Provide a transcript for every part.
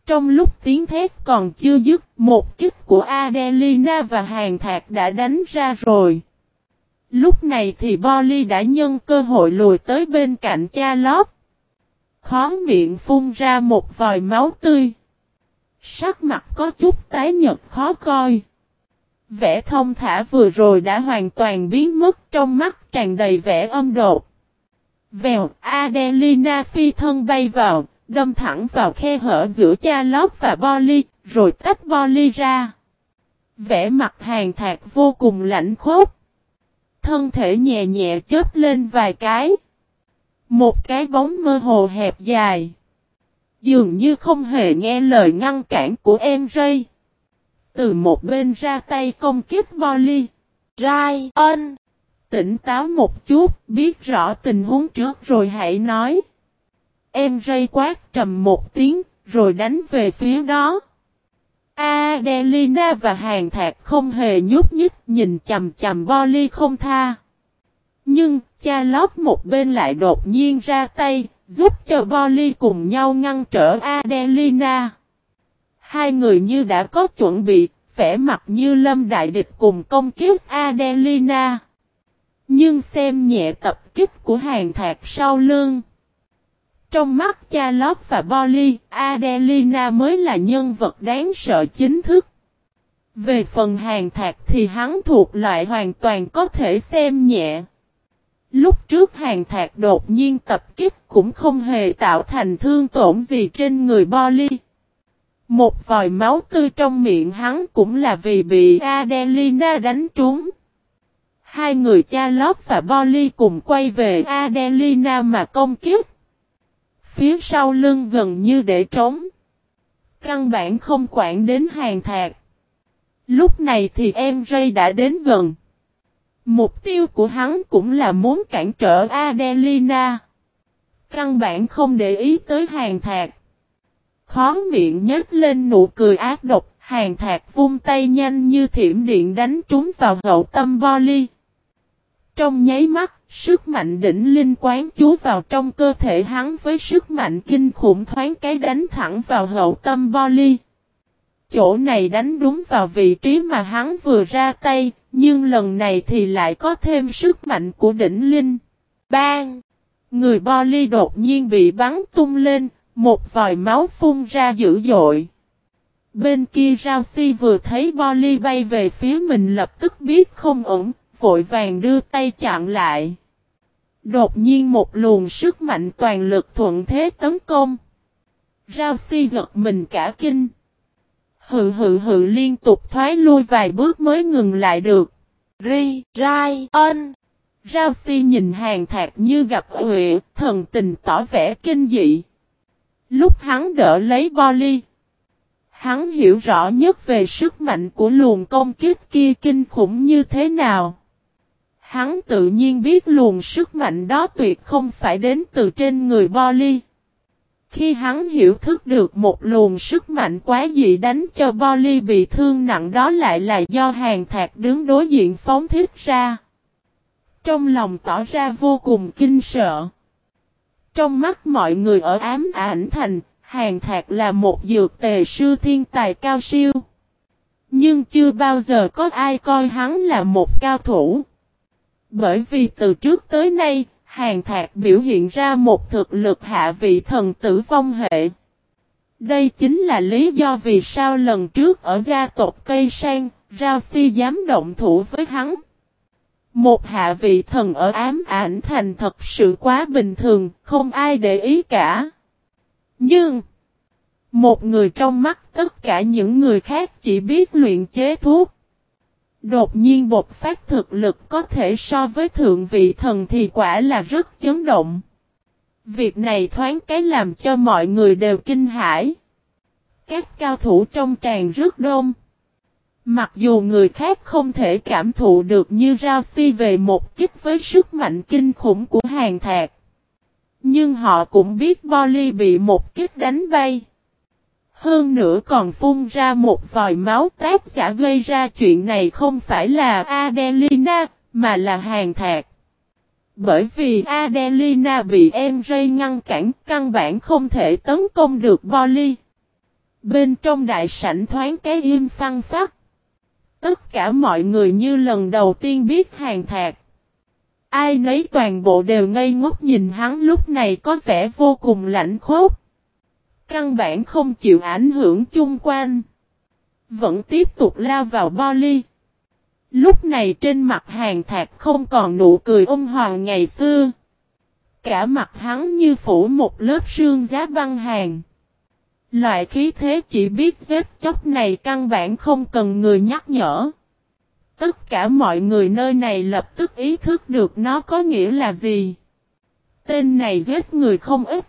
Trong lúc tiếng thét còn chưa dứt, một kích của Adelina và Hàn Thạc đã đánh ra rồi. Lúc này thì Bolly đã nhân cơ hội lùi tới bên cạnh Charlotte. Khóe miệng phun ra một vòi máu tươi. Sắc mặt có chút tái nhợt khó coi. Vẻ thông thả vừa rồi đã hoàn toàn biến mất, trong mắt tràn đầy vẻ âm độc. Vèo, Adelina phi thân bay vào, đâm thẳng vào khe hở giữa Charlotte và Bolly, rồi tách Bolly ra. Vẻ mặt Hàn Thạc vô cùng lạnh khốc. Thân thể nhẹ nhẹ chớp lên vài cái. Một cái bóng mơ hồ hẹp dài. Dường như không hề nghe lời ngăn cản của em Ray. Từ một bên ra tay công kích Bolly. Ryan, tỉnh táo một chút, biết rõ tình huống trước rồi hãy nói. Em Ray quát trầm một tiếng, rồi đánh về phía đó. Adelina và Hàn Thạc không hề nhúc nhích, nhìn chằm chằm Bolly không tha. Nhưng, Charlotte một bên lại đột nhiên ra tay, giúp cho Bolly cùng nhau ngăn trở Adelina. Hai người như đã có chuẩn bị, vẻ mặt như lâm đại địch cùng công kích Adelina. Nhưng xem nhẹ tập kích của Hàn Thạc sau lưng. Trong mắt Charlotte và Bolly, Adelina mới là nhân vật đáng sợ chính thức. Về phần Hàn Thạc thì hắn thuộc loại hoàn toàn có thể xem nhẹ. Lúc trước Hàn Thạc đột nhiên tập kích cũng không hề tạo thành thương tổn gì trên người Bolly. Một vòi máu tươi trong miệng hắn cũng là vì bị Adelina đánh trúng. Hai người Charlotte và Bolly cùng quay về Adelina mà công kích. Phía sau lưng gần như để trống. Căn bản không quản đến Hàn Thạc. Lúc này thì em Ray đã đến gần. Mục tiêu của hắn cũng là muốn cản trở Adelina. Căn bản không để ý tới Hàn Thạc. Khóe miệng nhếch lên nụ cười ác độc, Hàn Thạc vung tay nhanh như thiểm điện đánh trúng vào hậu tâm Bolly. Trong nháy mắt, sức mạnh đỉnh linh quán chú vào trong cơ thể hắn với sức mạnh kinh khủng thoáng cái đánh thẳng vào hậu tâm Bolly. Chỗ này đánh đúng vào vị trí mà hắn vừa ra tay, nhưng lần này thì lại có thêm sức mạnh của đỉnh linh. Bang! Người Bolly đột nhiên bị bắn tung lên, một vòi máu phun ra dữ dội. Bên kia Rousey vừa thấy Bolly bay về phía mình lập tức biết không ổn, vội vàng đưa tay chặn lại. Đột nhiên một luồng sức mạnh toàn lực thuận thế tấn công. Rousey giật mình cả kinh. Hự liên tục thoái lui vài bước mới ngừng lại được. Ryan. Rousey nhìn Hàn Thạc như gặp huệ, thần tình tỏ vẻ kinh dị. Lúc hắn đỡ lấy Bolly, hắn hiểu rõ nhất về sức mạnh của luồng công kích kia kinh khủng như thế nào. Hắn tự nhiên biết luồng sức mạnh đó tuyệt không phải đến từ trên người Bolly. Khi hắn hiểu thức được một luồng sức mạnh quá dị đánh cho Bolly bị thương nặng đó lại là do Hàn Thạc đứng đối diện phóng thích ra. Trong lòng tỏ ra vô cùng kinh sợ. Trong mắt mọi người ở Ám Ảnh Thành, Hàn Thạc là một dược tề sư thiên tài cao siêu. Nhưng chưa bao giờ có ai coi hắn là một cao thủ. Bởi vì từ trước tới nay, Hàn Thạc biểu hiện ra một thực lực hạ vị thần tử vong hệ. Đây chính là lý do vì sao lần trước ở gia tộc Cây Sang, Rousey dám động thủ với hắn. Một hạ vị thần ở Ám Ảnh Thành thật sự quá bình thường, không ai để ý cả. Nhưng, một người trong mắt tất cả những người khác chỉ biết luyện chế thuốc. Đột nhiên bộc phát thực lực có thể so với thượng vị thần thì quả là rất chấn động. Việc này thoáng cái làm cho mọi người đều kinh hãi. Các cao thủ trong tràng rất đông. Mặc dù người khác không thể cảm thụ được như Rousey về một kích với sức mạnh kinh khủng của Hàn Thạc. Nhưng họ cũng biết Bolly bị một kích đánh bay. Hơn nữa còn phun ra một vòi máu, tác giả gây ra chuyện này không phải là Adelina, mà là Hàn Thạc. Bởi vì Adelina bị em Ray ngăn cản, căn bản không thể tấn công được Bolly. Bên trong đại sảnh thoáng cái im phăng phắc. Tất cả mọi người như lần đầu tiên biết Hàn Thạc. Ai nấy toàn bộ đều ngây ngốc nhìn hắn lúc này có vẻ vô cùng lạnh khốc. Căn bản không chịu ảnh hưởng chung quanh. Vẫn tiếp tục lao vào Bolly. Lúc này trên mặt Hàn Thạc không còn nụ cười ôn hòa ngày xưa. Cả mặt hắn như phủ một lớp sương giá băng hàn. Loại khí thế chỉ biết giết chóc này căn bản không cần người nhắc nhở. Tất cả mọi người nơi này lập tức ý thức được nó có nghĩa là gì. Tên này giết người không ít.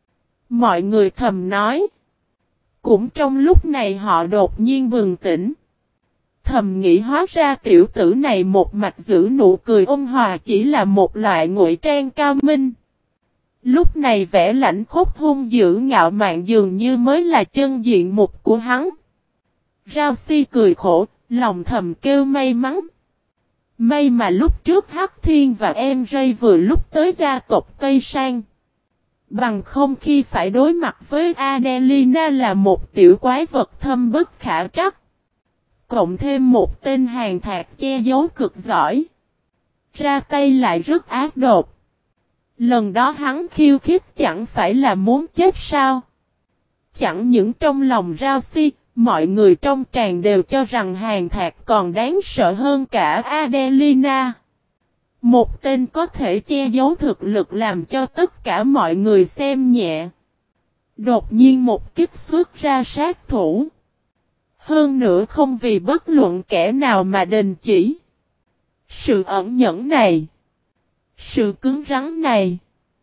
Mọi người thầm nói. Cũng trong lúc này họ đột nhiên bừng tỉnh. Thầm nghĩ hóa ra tiểu tử này một mạch giữ nụ cười ôn hòa chỉ là một loại ngụy trang cao minh. Lúc này vẻ lãnh khốc hung dữ ngạo mạn dường như mới là chân diện mục của hắn. Rao Si cười khổ, lòng thầm kêu may mắn. May mà lúc trước Hắc Thiên và em Ray vừa lúc tới gia tộc Cây Sang. Bằng không khi phải đối mặt với Adelina là một tiểu quái vật thâm bất khả trắc. Cộng thêm một tên Hàn Thạc che giấu cực giỏi. Ra tay lại rất ác độc. Lần đó hắn khiêu khích chẳng phải là muốn chết sao? Chẳng những trong lòng Rao Si, mọi người trong tràng đều cho rằng Hàn Thạc còn đáng sợ hơn cả Adelina. Một tên có thể che giấu thực lực làm cho tất cả mọi người xem nhẹ. Đột nhiên một kích xuất ra sát thủ. Hơn nữa không vì bất luận kẻ nào mà đình chỉ. Sự ẩn nhẫn này. Sự cứng rắn này.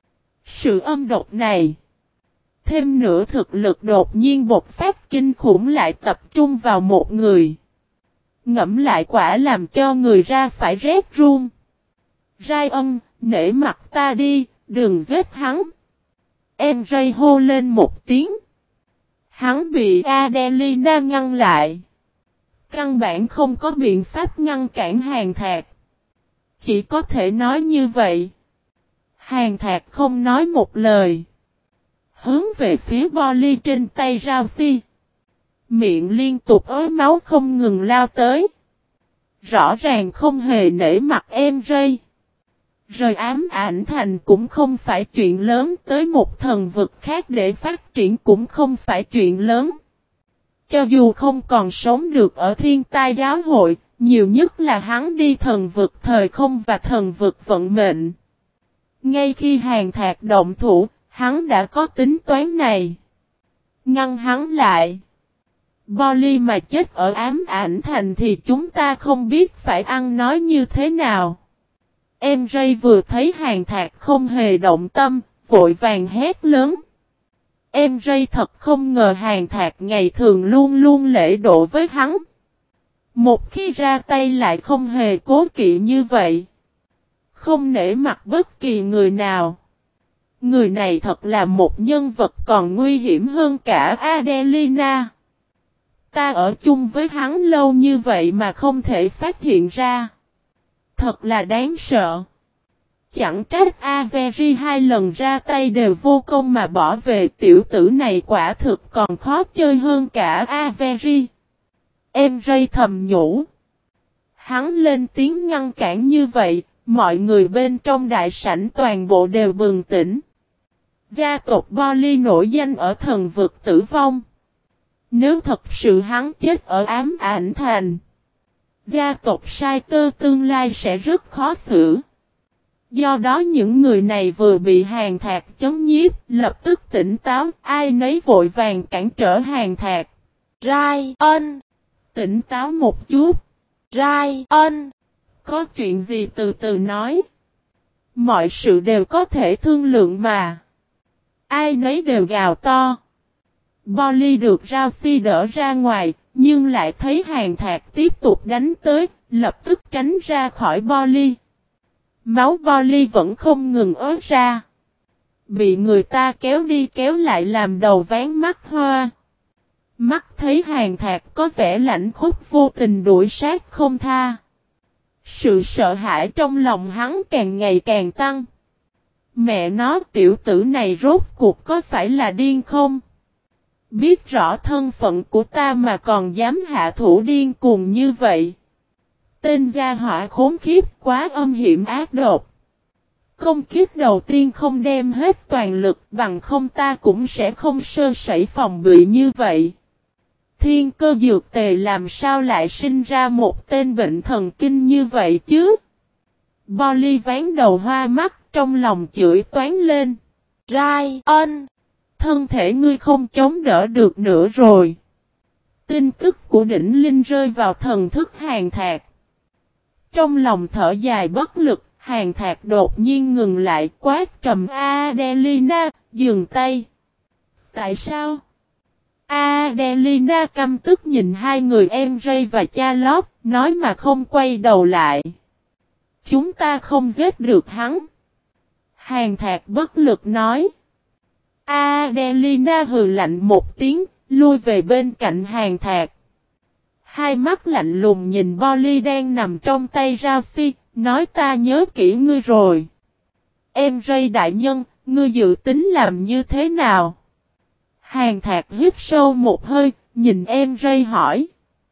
Sự âm độc này. Thêm nữa thực lực đột nhiên bộc phát kinh khủng lại tập trung vào một người. Ngẫm lại quả làm cho người ra phải rét run. Ryan, nể mặt ta đi, đừng giết hắn. Em Ray hô lên một tiếng. Hắn bị Adelina ngăn lại. Căn bản không có biện pháp ngăn cản Hàn Thạc. Chỉ có thể nói như vậy. Hàn Thạc không nói một lời. Hướng về phía Bolly trên tay Rao Si. Miệng liên tục ới máu không ngừng lao tới. Rõ ràng không hề nể mặt em Ray. Rời ám ảnh thành cũng không phải chuyện lớn, tới một thần vực khác để phát triển cũng không phải chuyện lớn. Cho dù không còn sống được ở Thiên Tai giáo hội, nhiều nhất là hắn đi thần vực thời không và thần vực vận mệnh. Ngay khi Hàn Thạc động thủ, hắn đã có tính toán này. Ngăn hắn lại. Bolly mà chết ở ám ảnh thành thì chúng ta không biết phải ăn nói như thế nào. Em Ray vừa thấy Hàn Thạc không hề động tâm, vội vàng hét lớn. Em Ray thật không ngờ Hàn Thạc ngày thường luôn luôn lễ độ với hắn. Một khi ra tay lại không hề cố kỵ như vậy. Không nể mặt bất kỳ người nào. Người này thật là một nhân vật còn nguy hiểm hơn cả Adelina. Ta ở chung với hắn lâu như vậy mà không thể phát hiện ra. Thật là đáng sợ. Chẳng trách Avery hai lần ra tay đều vô công mà bỏ về, tiểu tử này quả thực còn khó chơi hơn cả Avery. Em Ray thầm nhủ. Hắn lên tiếng ngăn cản như vậy, mọi người bên trong đại sảnh toàn bộ đều bừng tỉnh. Gia tộc Bolly nổi danh ở thần vực tử vong. Nếu thật sự hắn chết ở ám ảnh thành, gia tộc Sai Tơ tương lai sẽ rất khó xử. Do đó những người này vừa bị Hàn Thạc chấm nhiếp, lập tức tỉnh táo, ai nấy vội vàng cản trở Hàn Thạc. Ryan, tỉnh táo một chút. Ryan, có chuyện gì từ từ nói. Mọi sự đều có thể thương lượng mà. Ai nấy đều gào to. Bolly được Rao Si đỡ ra ngoài, nhưng lại thấy Hàn Thạc tiếp tục đánh tới, lập tức tránh ra khỏi Bolly. Máu Bolly vẫn không ngừng ớt ra. Bị người ta kéo đi kéo lại làm đầu ván mắt hoa. Mắt thấy Hàn Thạc có vẻ lạnh khốc vô tình đuổi sát không tha. Sự sợ hãi trong lòng hắn càng ngày càng tăng. Mẹ nó, tiểu tử này rốt cuộc có phải là điên không? Biết rõ thân phận của ta mà còn dám hạ thủ điên cuồng như vậy. Tên gia hỏa khốn khiếp quá âm hiểm ác độc. Công kiếp đầu tiên không đem hết toàn lực bằng không ta cũng sẽ không sơ sẩy phòng bị như vậy. Thiên cơ dược tề làm sao lại sinh ra một tên bệnh thần kinh như vậy chứ? Bolly ván đầu hoa mắt trong lòng chửi toán lên. Ryan! Thân thể ngươi không chống đỡ được nữa rồi. Tin tức của đỉnh linh rơi vào thần thức Hàn Thạc. Trong lòng thở dài bất lực, Hàn Thạc đột nhiên ngừng lại quát trầm Adelina, dừng tay. Tại sao? Adelina căm tức nhìn hai người em Ray và Charlotte, nói mà không quay đầu lại. Chúng ta không giết được hắn. Hàn Thạc bất lực nói. Adelina hừ lạnh một tiếng, lui về bên cạnh Hàn Thạc. Hai mắt lạnh lùng nhìn Bolly đang nằm trong tay Ralsei, nói ta nhớ kỹ ngươi rồi. Em Ray đại nhân, ngươi dự tính làm như thế nào? Hàn Thạc hít sâu một hơi, nhìn em Ray hỏi.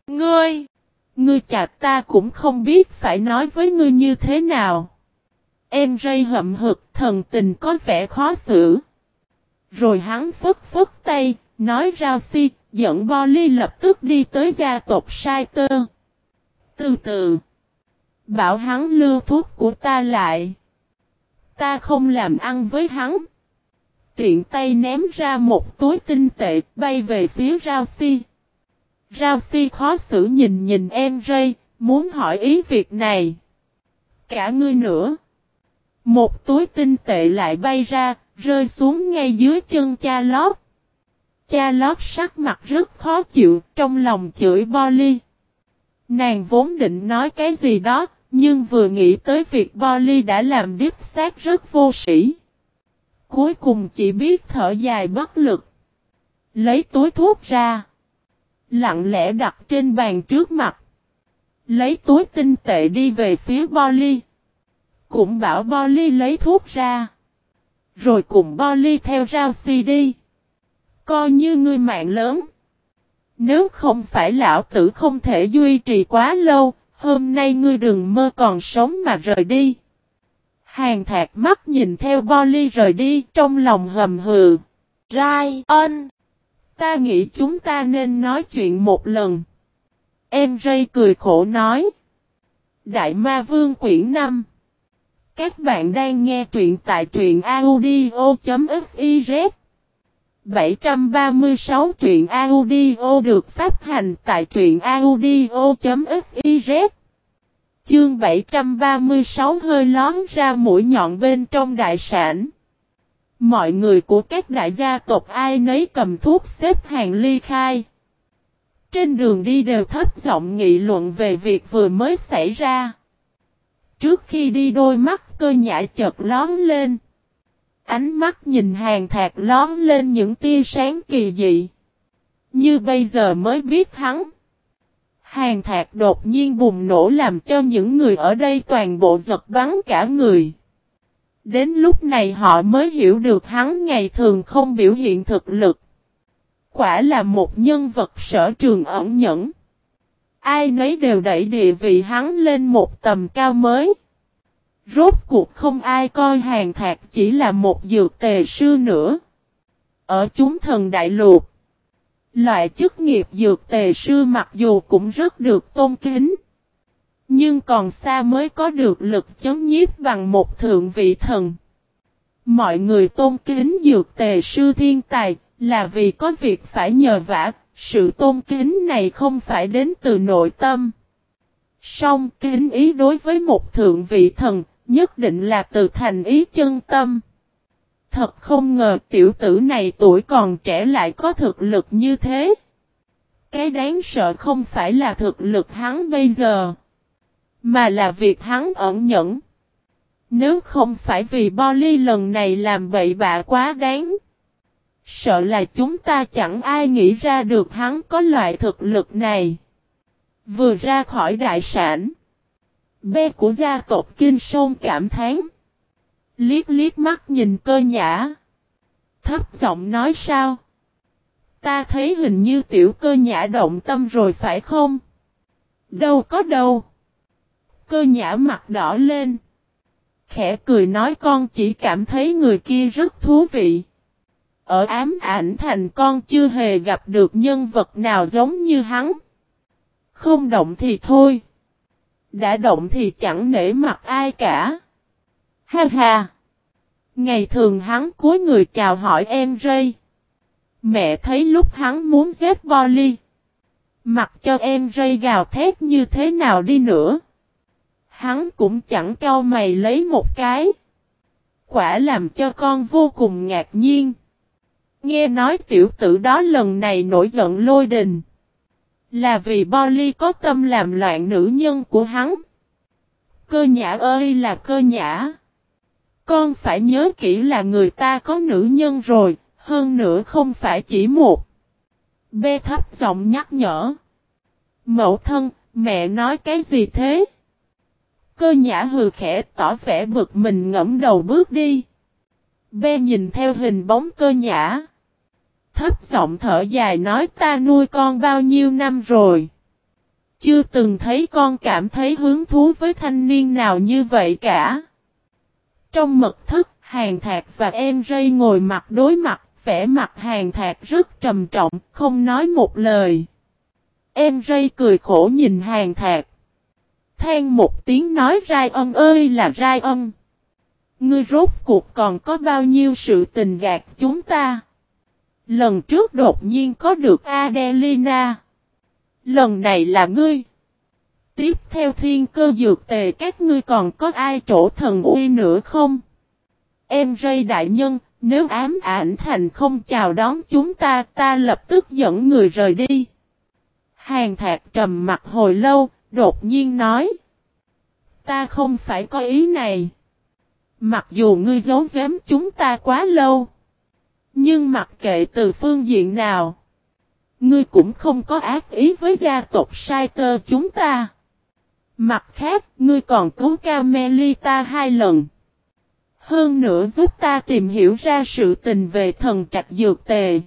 Ngươi chặt ta cũng không biết phải nói với ngươi như thế nào. Em Ray hậm hực, thần tình có vẻ khó xử. Rồi hắn phất phất tay, nói Ralsei, dẫn Bolly lập tức đi tới gia tộc Saiter. Từ từ. Bảo hắn lưu thuốc của ta lại. Ta không làm ăn với hắn. Tiện tay ném ra một túi tinh tệ bay về phía Ralsei. Ralsei khó xử nhìn em Ray, muốn hỏi ý việc này. Cả ngươi nữa. Một túi tinh tệ lại bay ra, rơi xuống ngay dưới chân Charlotte. Charlotte sắc mặt rất khó chịu, trong lòng chửi Bolly. Nàng vốn định nói cái gì đó, nhưng vừa nghĩ tới việc Bolly đã làm đích xác rất vô sĩ. Cuối cùng chỉ biết thở dài bất lực. Lấy túi thuốc ra. Lặng lẽ đặt trên bàn trước mặt. Lấy túi tinh tệ đi về phía Bolly. Cũng bảo Bolly lấy thuốc ra. Rồi cùng Bolly theo Ralsei đi. Coi như ngươi mạng lớn. Nếu không phải lão tử không thể duy trì quá lâu, hôm nay ngươi đừng mơ còn sống mà rời đi. Hàn Thạc mắt nhìn theo Bolly rời đi, trong lòng hầm hừ. Ryan! Ta nghĩ chúng ta nên nói chuyện một lần. Em Ray cười khổ nói. Đại Ma Vương quyển 5. Các bạn đang nghe truyện tại truyện audio.fiz. 736 truyện audio được phát hành tại truyện audio.fiz. Chương 736 hơi lón ra mũi nhọn bên trong đại sảnh. Mọi người của các đại gia tộc ai nấy cầm thuốc xếp hàng ly khai. Trên đường đi đều thấp giọng nghị luận về việc vừa mới xảy ra. Trước khi đi đôi mắt Cơ Nhã chợt lón lên. Ánh mắt nhìn Hàn Thạc lón lên những tia sáng kỳ dị. Như bây giờ mới biết hắn. Hàn Thạc đột nhiên bùng nổ làm cho những người ở đây toàn bộ giật bắn cả người. Đến lúc này họ mới hiểu được hắn ngày thường không biểu hiện thực lực. Quả là một nhân vật sở trường ẩn nhẫn. Ai nấy đều đẩy địa vị hắn lên một tầm cao mới. Rốt cuộc không ai coi Hàn Thạc chỉ là một dược tề sư nữa. Ở chúng thần đại lục, loại chức nghiệp dược tề sư mặc dù cũng rất được tôn kính, nhưng còn xa mới có được lực chấn nhiếp bằng một thượng vị thần. Mọi người tôn kính dược tề sư thiên tài là vì có việc phải nhờ vả, sự tôn kính này không phải đến từ nội tâm. Song kính ý đối với một thượng vị thần, nhất định là từ thành ý chân tâm. Thật không ngờ tiểu tử này tuổi còn trẻ lại có thực lực như thế. Cái đáng sợ không phải là thực lực hắn bây giờ, mà là việc hắn ẩn nhẫn. Nếu không phải vì Bolly lần này làm bậy bạ quá đáng, sợ là chúng ta chẳng ai nghĩ ra được hắn có loại thực lực này. Vừa ra khỏi đại sảnh, Bê của gia tộc Kinh Sôn cảm thán. Liếc liếc mắt nhìn Cơ Nhã. Thấp giọng nói sao? Ta thấy hình như tiểu Cơ Nhã động tâm rồi phải không? Đâu có đâu. Cơ Nhã mặt đỏ lên. Khẽ cười nói con chỉ cảm thấy người kia rất thú vị. Ở ám ảnh thành con chưa hề gặp được nhân vật nào giống như hắn. Không động thì thôi. Đã động thì chẳng nể mặt ai cả. Ha ha. Ngày thường hắn cúi người chào hỏi em Ray. Mẹ thấy lúc hắn muốn giết Polly. Mặc cho em Ray gào thét như thế nào đi nữa. Hắn cũng chẳng cau mày lấy một cái. Quả làm cho con vô cùng ngạc nhiên. Nghe nói tiểu tử đó lần này nổi giận lôi đình. Là vì Polly có tâm làm loạn nữ nhân của hắn. Cơ Nhã ơi là Cơ Nhã. Con phải nhớ kỹ là người ta có nữ nhân rồi, hơn nữa không phải chỉ một. Bê thấp giọng nhắc nhở. Mẫu thân, mẹ nói cái gì thế? Cơ Nhã hừ khẽ tỏ vẻ bực mình ngẫm đầu bước đi. Bê nhìn theo hình bóng Cơ Nhã. Thấp giọng thở dài nói ta nuôi con bao nhiêu năm rồi. Chưa từng thấy con cảm thấy hứng thú với thanh niên nào như vậy cả. Trong mật thất, Hàn Thạc và em Ray ngồi mặt đối mặt, vẻ mặt Hàn Thạc rất trầm trọng, không nói một lời. Em Ray cười khổ nhìn Hàn Thạc. Than một tiếng nói Ryan ơi là Ryan. Ngươi rốt cuộc còn có bao nhiêu sự tình gạt chúng ta. Lần trước đột nhiên có được Adelina. Lần này là ngươi. Tiếp theo thiên cơ dược tề các ngươi còn có ai trổ thần uy nữa không? Em Ray đại nhân, nếu ám ảnh thành không chào đón chúng ta, ta lập tức dẫn người rời đi. Hàn Thạc trầm mặt hồi lâu, đột nhiên nói. Ta không phải có ý này. Mặc dù ngươi giấu giếm chúng ta quá lâu. Nhưng mặc kệ từ phương diện nào. Ngươi cũng không có ác ý với gia tộc Saiter chúng ta. Mặt khác, ngươi còn cứu Camelita 2 lần. Hơn nữa giúp ta tìm hiểu ra sự tình về thần trạch dược tề.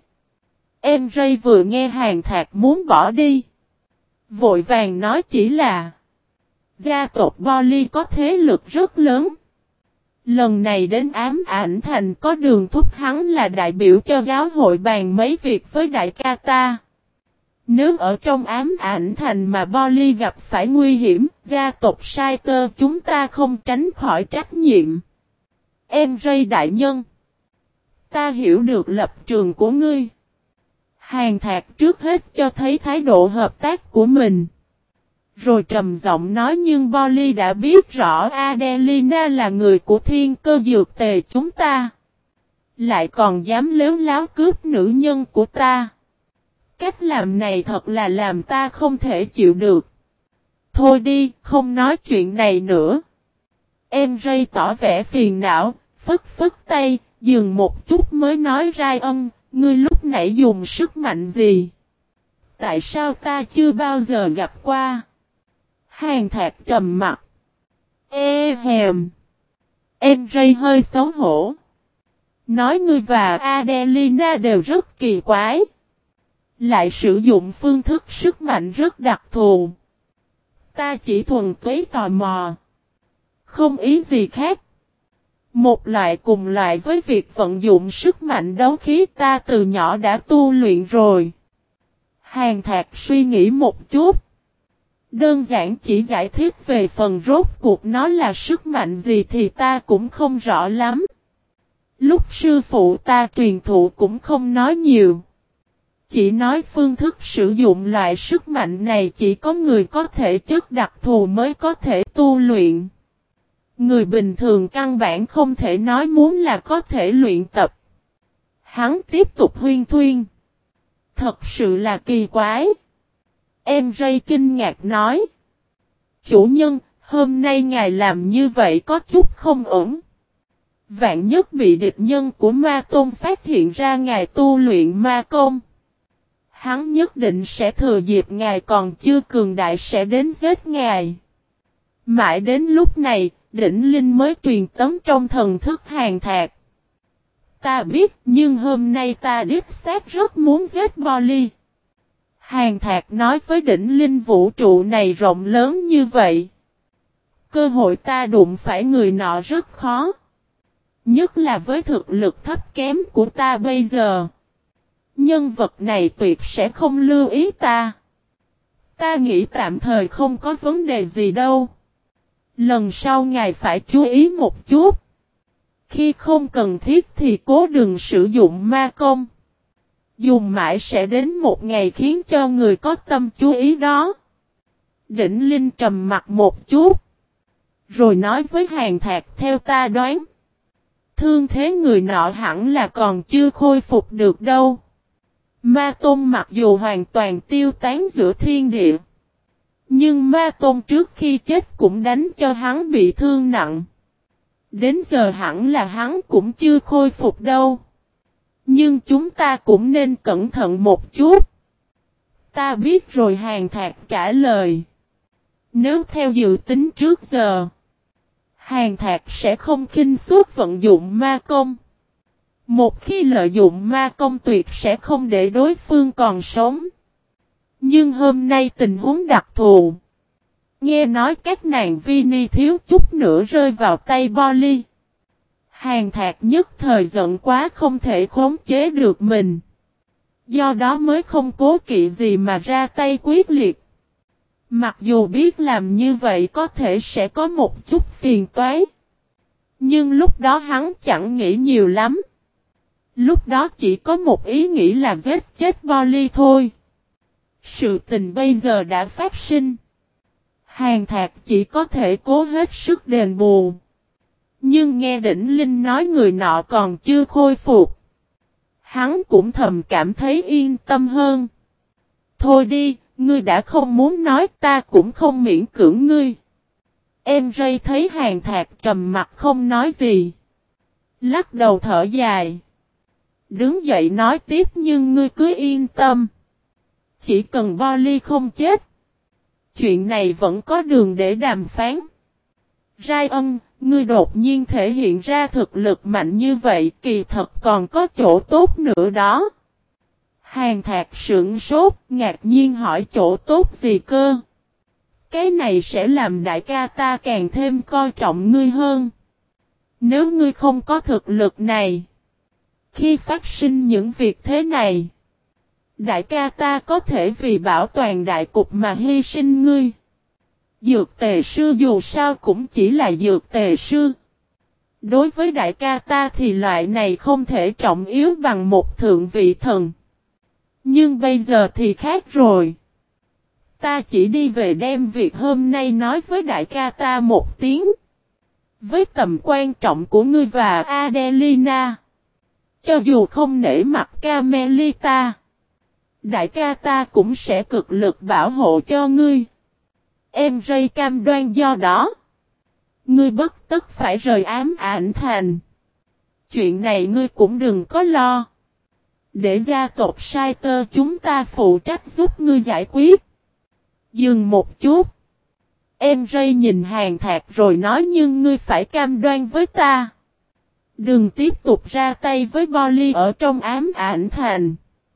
Em Ray vừa nghe Hàn Thạc muốn bỏ đi. Vội vàng nói chỉ là. Gia tộc Polly có thế lực rất lớn. Lần này đến ám ảnh thành có đường thúc hắn là đại biểu cho giáo hội bàn mấy việc với đại ca ta. Nếu ở trong ám ảnh thành mà Polly gặp phải nguy hiểm, gia tộc Saiter chúng ta không tránh khỏi trách nhiệm. Em Ray đại nhân. Ta hiểu được lập trường của ngươi. Hàn Thạc trước hết cho thấy thái độ hợp tác của mình. Rồi trầm giọng nói nhưng Polly đã biết rõ Adelina là người của thiên cơ dược tề chúng ta. Lại còn dám lếu láo cướp nữ nhân của ta. Cách làm này thật là làm ta không thể chịu được. Thôi đi, không nói chuyện này nữa. Em Ray tỏ vẻ phiền não, phất phất tay, dừng một chút mới nói Ryan, ngươi lúc nãy dùng sức mạnh gì? Tại sao ta chưa bao giờ gặp qua? Hàn Thạc trầm mặt. Hèm. Em Ray hơi xấu hổ. Nói ngươi và Adelina đều rất kỳ quái. Lại sử dụng phương thức sức mạnh rất đặc thù. Ta chỉ thuần túy tò mò. Không ý gì khác. Một loại cùng loại với việc vận dụng sức mạnh đấu khí ta từ nhỏ đã tu luyện rồi. Hàn Thạc suy nghĩ một chút. Đơn giản chỉ giải thích về phần rốt cuộc nó là sức mạnh gì thì ta cũng không rõ lắm. Lúc sư phụ ta truyền thụ cũng không nói nhiều. Chỉ nói phương thức sử dụng loại sức mạnh này chỉ có người có thể chất đặc thù mới có thể tu luyện. Người bình thường căn bản không thể nói muốn là có thể luyện tập. Hắn tiếp tục huyên thuyên. Thật sự là kỳ quái. Em Ray kinh ngạc nói. Chủ nhân, hôm nay ngài làm như vậy có chút không ổn. Vạn nhất bị địch nhân của ma tôn phát hiện ra ngài tu luyện ma công. Hắn nhất định sẽ thừa dịp ngài còn chưa cường đại sẽ đến giết ngài. Mãi đến lúc này, đỉnh linh mới truyền tống trong thần thức Hàn Thạc. Ta biết, nhưng hôm nay ta đích xác rất muốn giết Bolly. Hàn Thạc nói với đỉnh linh vũ trụ này rộng lớn như vậy. Cơ hội ta đụng phải người nọ rất khó. Nhất là với thực lực thấp kém của ta bây giờ. Nhân vật này tuyệt sẽ không lưu ý ta. Ta nghĩ tạm thời không có vấn đề gì đâu. Lần sau ngài phải chú ý một chút. Khi không cần thiết thì cố đừng sử dụng ma công. Dùng mãi sẽ đến một ngày khiến cho người có tâm chú ý đó. Đỉnh Linh trầm mặt một chút. Rồi nói với Hàn Thạc theo ta đoán. Thương thế người nọ hẳn là còn chưa khôi phục được đâu. Ma Tôn mặc dù hoàn toàn tiêu tán giữa thiên địa. Nhưng Ma Tôn trước khi chết cũng đánh cho hắn bị thương nặng. Đến giờ hẳn là hắn cũng chưa khôi phục đâu. Nhưng chúng ta cũng nên cẩn thận một chút. Ta biết rồi, Hàn Thạc trả lời. Nếu theo dự tính trước giờ, Hàn Thạc sẽ không khinh suất vận dụng ma công. Một khi lợi dụng ma công tuyệt sẽ không để đối phương còn sống. Nhưng hôm nay tình huống đặc thù. Nghe nói các nàng Vini thiếu chút nữa rơi vào tay Bolly. Hàn Thạc nhất thời giận quá không thể khống chế được mình. Do đó mới không cố kỵ gì mà ra tay quyết liệt. Mặc dù biết làm như vậy có thể sẽ có một chút phiền toái. Nhưng lúc đó hắn chẳng nghĩ nhiều lắm. Lúc đó chỉ có một ý nghĩ là giết chết Bolly thôi. Sự tình bây giờ đã phát sinh. Hàn Thạc chỉ có thể cố hết sức đền bù. Nhưng nghe đỉnh linh nói người nọ còn chưa khôi phục. Hắn cũng thầm cảm thấy yên tâm hơn. Thôi đi, ngươi đã không muốn nói ta cũng không miễn cưỡng ngươi. Em Ray thấy Hàn Thạc trầm mặt không nói gì. Lắc đầu thở dài. Đứng dậy nói tiếp, nhưng ngươi cứ yên tâm. Chỉ cần Bolly không chết. Chuyện này vẫn có đường để đàm phán. Ryan, ngươi đột nhiên thể hiện ra thực lực mạnh như vậy, kỳ thật còn có chỗ tốt nữa đó. Hàn Thạc sững sốt, ngạc nhiên hỏi chỗ tốt gì cơ? Cái này sẽ làm đại ca ta càng thêm coi trọng ngươi hơn. Nếu ngươi không có thực lực này, khi phát sinh những việc thế này, đại ca ta có thể vì bảo toàn đại cục mà hy sinh ngươi. Dược tề sư dù sao cũng chỉ là dược tề sư. Đối với đại ca ta thì loại này không thể trọng yếu bằng một thượng vị thần. Nhưng bây giờ thì khác rồi. Ta chỉ đi về đem việc hôm nay nói với đại ca ta một tiếng. Với tầm quan trọng của ngươi và Adelina, cho dù không nể mặt Carmelita, đại ca ta cũng sẽ cực lực bảo hộ cho ngươi. Em Ray cam đoan, do đó ngươi bất tất phải rời ám ảnh thành. Chuyện này ngươi cũng đừng có lo. Để gia tộc Saiter chúng ta phụ trách giúp ngươi giải quyết. Dừng một chút. Em Ray nhìn Hàn Thạc rồi nói, nhưng ngươi phải cam đoan với ta. Đừng tiếp tục ra tay với Bolly ở trong ám ảnh thành.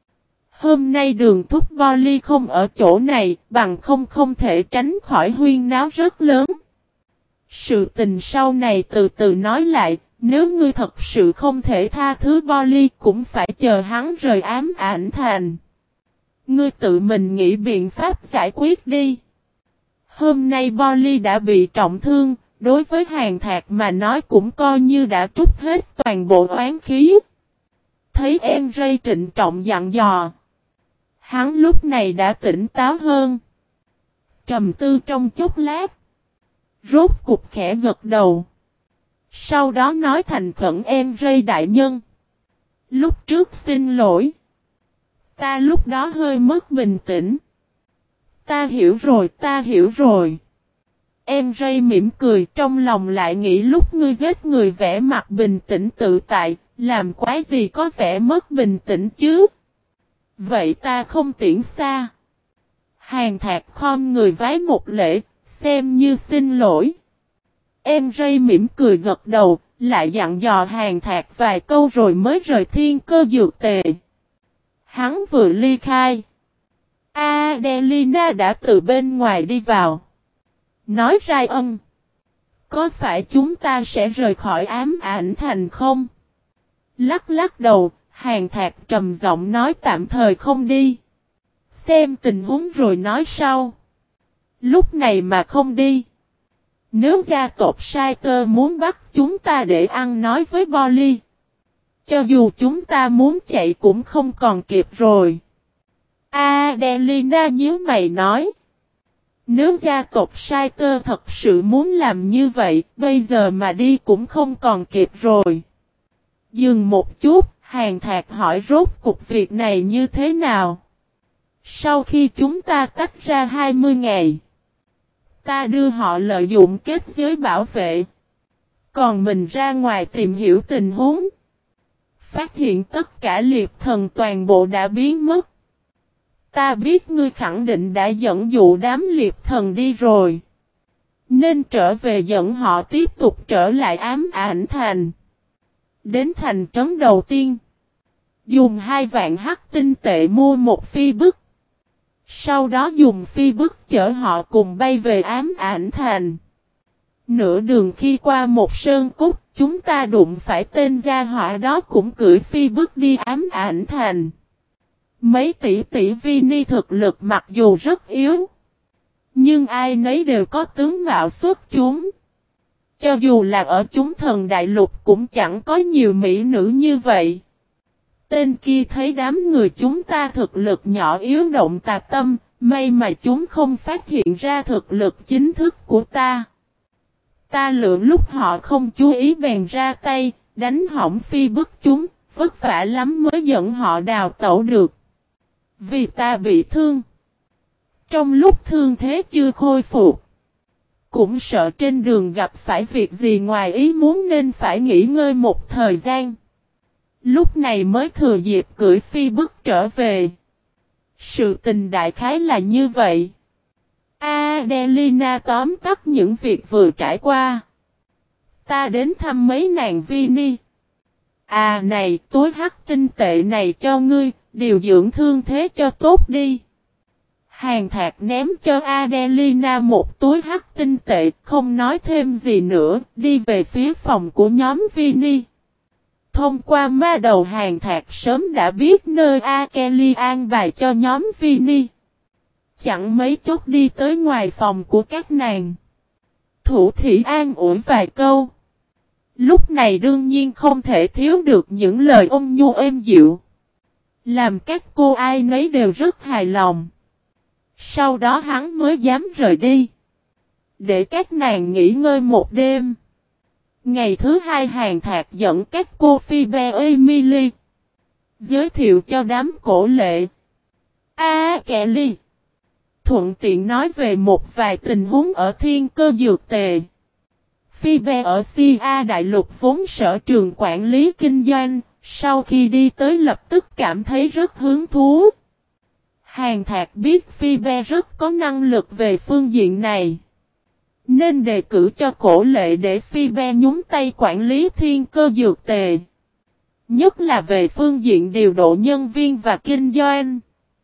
Hôm nay đường thúc Bolly không ở chỗ này, bằng không thể tránh khỏi huyên náo rất lớn. Sự tình sau này từ từ nói lại, nếu ngươi thật sự không thể tha thứ Bolly cũng phải chờ hắn rời ám ảnh thành. Ngươi tự mình nghĩ biện pháp giải quyết đi. Hôm nay Bolly đã bị trọng thương, đối với Hàn Thạc mà nói cũng coi như đã trút hết toàn bộ oán khí. Thấy em Ray trịnh trọng dặn dò, hắn lúc này đã tỉnh táo hơn. Trầm tư trong chốc lát, rốt cục khẽ gật đầu. Sau đó nói thành khẩn, em Ray đại nhân. Lúc trước xin lỗi. Ta lúc đó hơi mất bình tĩnh. Ta hiểu rồi. Em Ray mỉm cười, trong lòng lại nghĩ lúc ngươi giết người vẻ mặt bình tĩnh tự tại, làm quái gì có vẻ mất bình tĩnh chứ. Vậy ta không tiễn xa. Hàn Thạc khom người vái một lễ, xem như xin lỗi. Em Ray mỉm cười gật đầu, lại dặn dò Hàn Thạc vài câu rồi mới rời Thiên Cơ Dược Tề. Hắn vừa ly khai, Adelina đã từ bên ngoài đi vào. Nói Ryan, có phải chúng ta sẽ rời khỏi ám ảnh thành không? Lắc lắc đầu, Hàn Thạc trầm giọng nói tạm thời không đi. Xem tình huống rồi nói sau. Lúc này mà không đi. Nếu gia tộc Saiter muốn bắt chúng ta để ăn nói với Bolly, cho dù chúng ta muốn chạy cũng không còn kịp rồi. Adelina nhíu mày nói. Nếu gia tộc Saiter thật sự muốn làm như vậy, bây giờ mà đi cũng không còn kịp rồi. Dừng một chút, Hàn Thạc hỏi rốt cục việc này như thế nào? Sau khi chúng ta tách ra 20 ngày, ta đưa họ lợi dụng kết giới bảo vệ. Còn mình ra ngoài tìm hiểu tình huống. Phát hiện tất cả liệp thần toàn bộ đã biến mất. Ta biết ngươi khẳng định đã dẫn dụ đám liệp thần đi rồi. Nên trở về dẫn họ tiếp tục trở lại ám ảnh thành. Đến thành trấn đầu tiên. Dùng 2 vạn hắc tinh tệ mua một phi bức. Sau đó dùng phi bức chở họ cùng bay về ám ảnh thành. Nửa đường khi qua một sơn cốt, chúng ta đụng phải tên gia họa đó cũng cưỡi phi bức đi ám ảnh thành. Mấy tỷ Vini thực lực mặc dù rất yếu, nhưng ai nấy đều có tướng mạo xuất chúng. Cho dù là ở chúng thần đại lục cũng chẳng có nhiều mỹ nữ như vậy. Tên kia thấy đám người chúng ta thực lực nhỏ yếu động tà tâm, may mà chúng không phát hiện ra thực lực chính thức của ta. Ta lựa lúc họ không chú ý bèn ra tay, đánh hỏng phi bức chúng, vất vả lắm mới dẫn họ đào tẩu được. Vì ta bị thương. Trong lúc thương thế chưa khôi phục, cũng sợ trên đường gặp phải việc gì ngoài ý muốn nên phải nghỉ ngơi một thời gian. Lúc này mới thừa dịp cưỡi phi bức trở về. Sự tình đại khái là như vậy. Adelina tóm tắt những việc vừa trải qua. Ta đến thăm mấy nàng Vini. À này, túi hắc tinh tệ này cho ngươi, điều dưỡng thương thế cho tốt đi. Hàn Thạc ném cho Adelina một túi hắc tinh tệ, không nói thêm gì nữa, đi về phía phòng của nhóm Vini. Thông qua ma đầu Hàn Thạc sớm đã biết nơi Kelly an bài cho nhóm Vini. Chẳng mấy chốc đi tới ngoài phòng của các nàng. Thủ thị an ủi vài câu. Lúc này đương nhiên không thể thiếu được những lời ôn nhu êm dịu. Làm các cô ai nấy đều rất hài lòng. Sau đó hắn mới dám rời đi. Để các nàng nghỉ ngơi một đêm. Ngày thứ 2 Hàn Thạc dẫn các cô Phoebe Emily. Giới thiệu cho đám cổ lệ. Kelly. Thuận tiện nói về một vài tình huống ở Thiên Cơ Dược Tề. Phoebe ở Sia Đại Lục vốn sở trường quản lý kinh doanh, sau khi đi tới lập tức cảm thấy rất hứng thú. Hàn Thạc biết Phoebe rất có năng lực về phương diện này, nên đề cử cho cổ lệ để Phoebe nhúng tay quản lý Thiên Cơ Dược Tề. Nhất là về phương diện điều độ nhân viên và kinh doanh.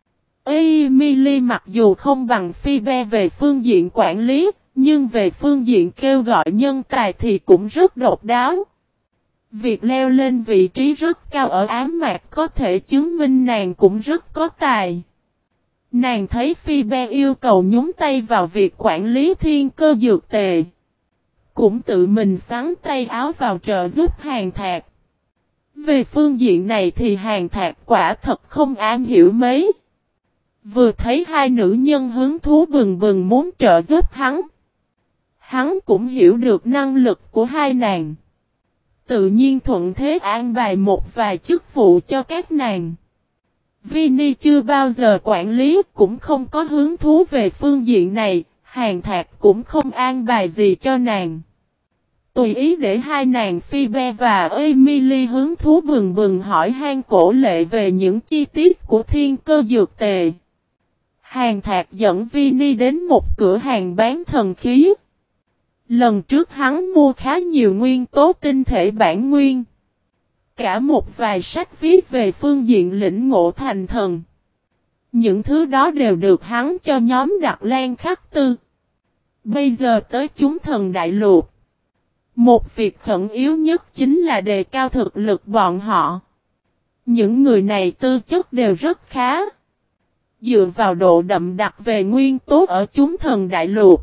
Emily mặc dù không bằng Phoebe về phương diện quản lý, nhưng về phương diện kêu gọi nhân tài thì cũng rất độc đáo. Việc leo lên vị trí rất cao ở ám mạc có thể chứng minh nàng cũng rất có tài. Nàng thấy Phoebe yêu cầu nhúng tay vào việc quản lý Thiên Cơ Dược Tề, cũng tự mình xắn tay áo vào trợ giúp Hàn Thạc. Về phương diện này thì Hàn Thạc quả thật không am hiểu mấy. Vừa thấy hai nữ nhân hứng thú bừng bừng muốn trợ giúp hắn. Hắn cũng hiểu được năng lực của hai nàng. Tự nhiên thuận thế an bài một vài chức vụ cho các nàng. Vinny chưa bao giờ quản lý cũng không có hứng thú về phương diện này, Hàn Thạc cũng không an bài gì cho nàng. Tùy ý để hai nàng Phoebe và Emily hứng thú bừng bừng hỏi han cổ lệ về những chi tiết của Thiên Cơ Dược Tề. Hàn Thạc dẫn Vinny đến một cửa hàng bán thần khí. Lần trước hắn mua khá nhiều nguyên tố tinh thể bản nguyên. Cả một vài sách viết về phương diện lĩnh ngộ thành thần. Những thứ đó đều được hắn cho nhóm Đặc Lan khắc tư. Bây giờ tới chúng thần đại lục. Một việc khẩn yếu nhất chính là đề cao thực lực bọn họ. Những người này tư chất đều rất khá. Dựa vào độ đậm đặc về nguyên tố ở chúng thần đại lục.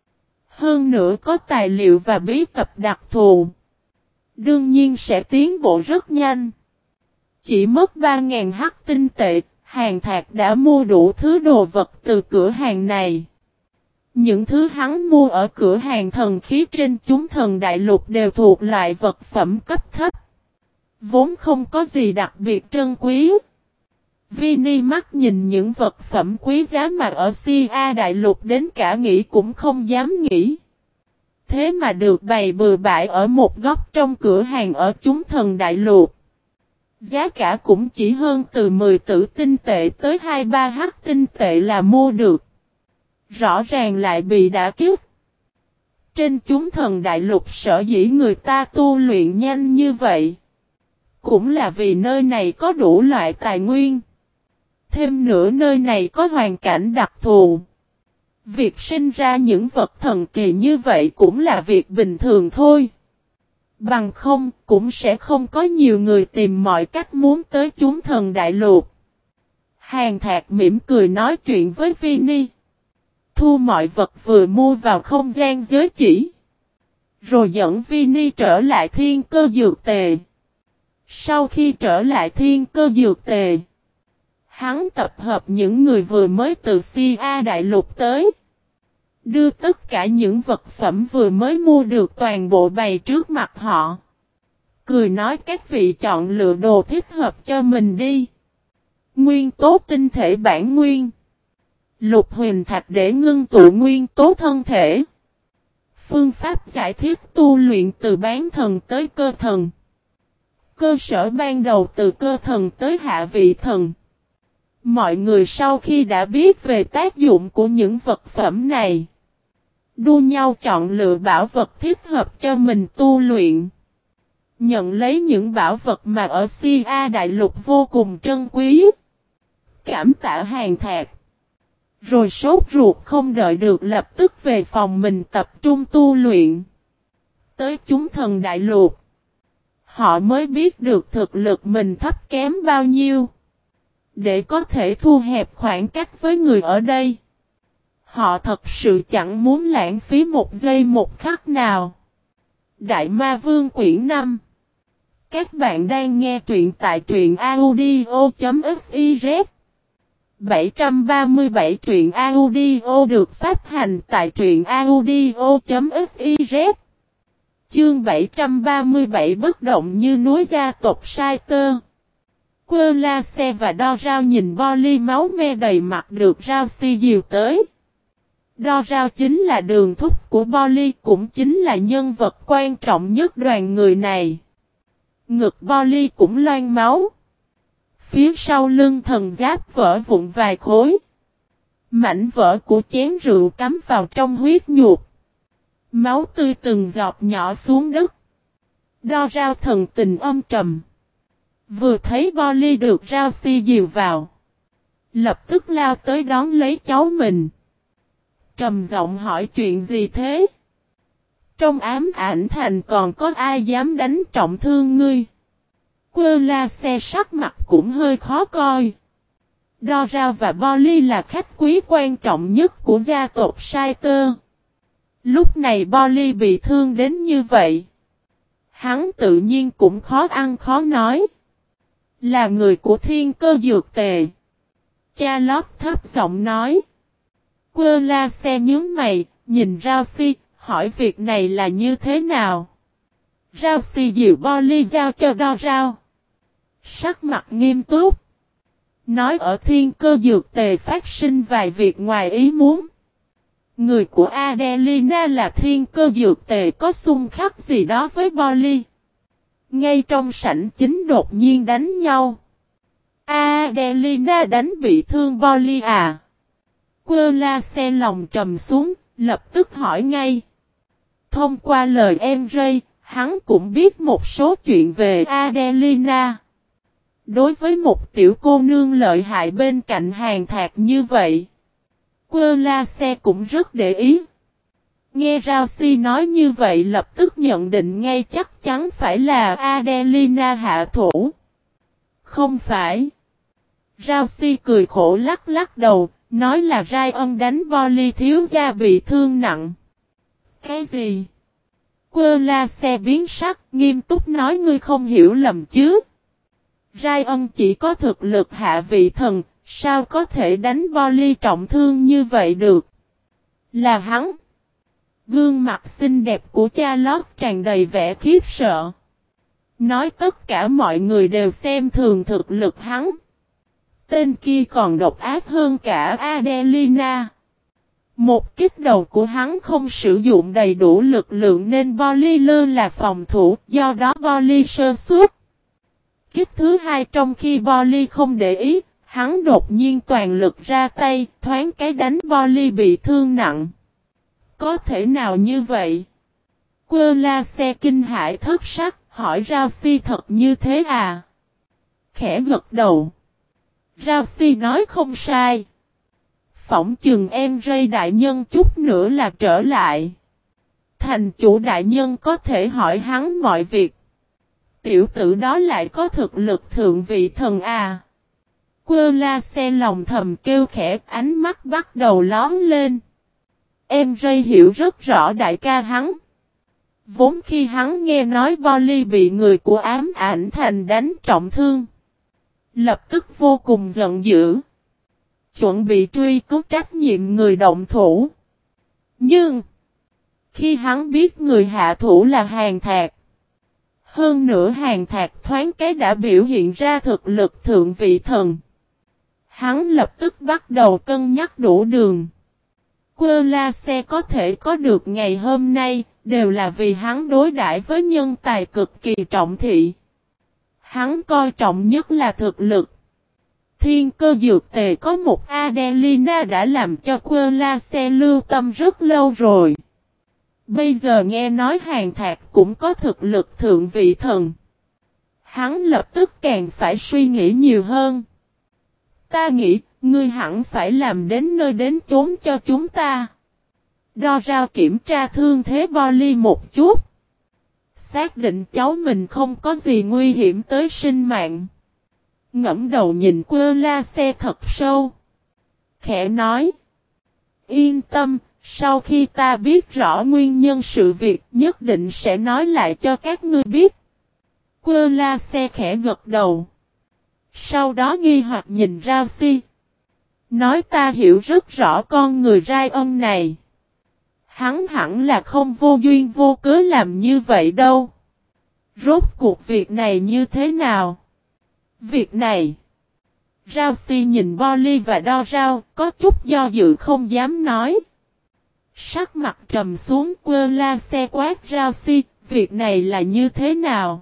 Hơn nữa có tài liệu và bí tịch đặc thù. Đương nhiên sẽ tiến bộ rất nhanh. Chỉ mất 3.000 hắc tinh tệ, Hàn Thạc đã mua đủ thứ đồ vật từ cửa hàng này. Những thứ hắn mua ở cửa hàng thần khí trên chúng thần đại lục đều thuộc loại vật phẩm cấp thấp. Vốn không có gì đặc biệt trân quý. Vinny mắt nhìn những vật phẩm quý giá mà ở Sia đại lục đến cả nghĩ cũng không dám nghĩ. Thế mà được bày bừa bãi ở một góc trong cửa hàng ở chúng thần đại lục. Giá cả cũng chỉ hơn từ 10 tử tinh tệ tới 2-3 hắc tinh tệ là mua được. Rõ ràng lại bị đả kích. Trên chúng thần đại lục sở dĩ người ta tu luyện nhanh như vậy. Cũng là vì nơi này có đủ loại tài nguyên. Thêm nữa nơi này có hoàn cảnh đặc thù. Việc sinh ra những vật thần kỳ như vậy cũng là việc bình thường thôi. Bằng không cũng sẽ không có nhiều người tìm mọi cách muốn tới chúng thần đại lục. Hàn Thạc mỉm cười nói chuyện với Vinny. Thu mọi vật vừa mua vào không gian giới chỉ. Rồi dẫn Vinny trở lại thiên cơ dược tề. Sau khi trở lại thiên cơ dược tề. Hắn tập hợp những người vừa mới từ Sia đại lục tới. Đưa tất cả những vật phẩm vừa mới mua được toàn bộ bày trước mặt họ. Cười nói các vị chọn lựa đồ thích hợp cho mình đi. Nguyên tố tinh thể bản nguyên. Lục huyền thạch để ngưng tụ nguyên tố thân thể. Phương pháp giải thích tu luyện từ bán thần tới cơ thần. Cơ sở ban đầu từ cơ thần tới hạ vị thần. Mọi người sau khi đã biết về tác dụng của những vật phẩm này. Đua nhau chọn lựa bảo vật thích hợp cho mình tu luyện. Nhận lấy những bảo vật mà ở Sia đại lục vô cùng trân quý. Cảm tạ Hàn Thạc. Rồi sốt ruột không đợi được lập tức về phòng mình tập trung tu luyện. Tới chúng thần đại lục. Họ mới biết được thực lực mình thấp kém bao nhiêu. Để có thể thu hẹp khoảng cách với người ở đây. Họ thật sự chẳng muốn lãng phí một giây một khắc nào. Đại Ma Vương quyển 5. Các bạn đang nghe truyện tại truyện audio.fiz. 737 truyện audio được phát hành tại truyện audio.fiz. Chương 737 bất động như núi gia tộc Sai Tơ. Quơ la xe và đo rao nhìn Bolly máu me đầy mặt được rao si dìu tới. Đo rao chính là đường thúc của Bolly, cũng chính là nhân vật quan trọng nhất đoàn người này. Ngực Bolly cũng loang máu. Phía sau lưng thần giáp vỡ vụn vài khối. Mảnh vỡ của chén rượu cắm vào trong huyết nhục. Máu tươi từng giọt nhỏ xuống đất. Đo rao thần tình âm trầm. Vừa thấy Bolly được rao si dìu vào. Lập tức lao tới đón lấy cháu mình. Trầm giọng hỏi chuyện gì thế? Trong ám ảnh thành còn có ai dám đánh trọng thương ngươi? Quơ la xe sắc mặt cũng hơi khó coi. Đo rao và Bolly là khách quý quan trọng nhất của gia tộc Sai Tơ. Lúc này Bolly bị thương đến như vậy. Hắn tự nhiên cũng khó ăn khó nói. Là người của thiên cơ dược tề. Cha lót thấp giọng nói. Quơ la xe nhướng mày, nhìn Rao Si, hỏi việc này là như thế nào? Rao Si dìu Bolly giao cho đo rao. Sắc mặt nghiêm túc. Nói ở thiên cơ dược tề phát sinh vài việc ngoài ý muốn. Người của Adelina là thiên cơ dược tề có xung khắc gì đó với Bolly. Ngay trong sảnh chính đột nhiên đánh nhau. Adelina đánh bị thương Bolly à? Quơ la xe lòng trầm xuống, lập tức hỏi ngay. thông qua lời em Ray, hắn cũng biết một số chuyện về Adelina. Đối với một tiểu cô nương lợi hại bên cạnh Hàn Thạc như vậy, Quơ-la-xe cũng rất để ý. Nghe Rao Si nói như vậy lập tức nhận định ngay chắc chắn phải là Adelina hạ thủ. Không phải. Rao Si cười khổ lắc lắc đầu, nói là Ryan đánh Bolly thiếu gia bị thương nặng. Cái gì? Quơ-la-xe biến sắc, nghiêm túc nói ngươi không hiểu lầm chứ. Ryan chỉ có thực lực hạ vị thần, sao có thể đánh Bolly trọng thương như vậy được? Là hắn. Gương mặt xinh đẹp của Charlotte tràn đầy vẻ khiếp sợ. Nói tất cả mọi người đều xem thường thực lực hắn. Tên kia còn độc ác hơn cả Adelina. Một kích đầu của hắn không sử dụng đầy đủ lực lượng nên Bolly lơ là phòng thủ, do đó Bolly sơ suất. Kích thứ hai trong khi Bolly không để ý, hắn đột nhiên toàn lực ra tay, thoáng cái đánh Bolly bị thương nặng. Có thể nào như vậy? Quơ-la-xe kinh hãi thất sắc, hỏi Rao Si thật như thế à? Khẽ gật đầu. Rao Si nói không sai. Phỏng chừng em Ray đại nhân chút nữa là trở lại. Thành chủ đại nhân có thể hỏi hắn mọi việc. Tiểu tử đó lại có thực lực thượng vị thần à? Quơ-la-xe lòng thầm kêu khẽ, ánh mắt bắt đầu lóm lên. Em Ray hiểu rất rõ đại ca hắn. Vốn khi hắn nghe nói Bolly bị người của ám ảnh thành đánh trọng thương, lập tức vô cùng giận dữ. Chuẩn bị truy cứu trách nhiệm người động thủ. Nhưng, khi hắn biết người hạ thủ là Hàn Thạc, hơn nữa Hàn Thạc thoáng cái đã biểu hiện ra thực lực thượng vị thần, hắn lập tức bắt đầu cân nhắc đủ đường. Quơ-la-xe có thể có được ngày hôm nay, đều là vì hắn đối đãi với nhân tài cực kỳ trọng thị. Hắn coi trọng nhất là thực lực. Thiên cơ dược tề có một Adelina đã làm cho Quơ-la-xe lưu tâm rất lâu rồi. Bây giờ nghe nói Hàn Thạc cũng có thực lực thượng vị thần. Hắn lập tức càng phải suy nghĩ nhiều hơn. Ta nghĩ, ngươi hẳn phải làm đến nơi đến chốn cho chúng ta. Đo rao kiểm tra thương thế Bolly một chút. Xác định cháu mình không có gì nguy hiểm tới sinh mạng. Ngẫm đầu nhìn Quơ-la-xe thật sâu. Khẽ nói. Yên tâm, sau khi ta biết rõ nguyên nhân sự việc nhất định sẽ nói lại cho các ngươi biết. Quơ-la-xe khẽ gật đầu. Sau đó nghi hoặc nhìn Rao Si. Nói ta hiểu rất rõ con người Ryan này. Hắn hẳn là không vô duyên vô cớ làm như vậy đâu. Rốt cuộc việc này như thế nào? Việc này. Rao Si nhìn Bolly và đo rao, có chút do dự không dám nói. Sắc mặt trầm xuống Quơ-la-xe quát Rao Si, việc này là như thế nào?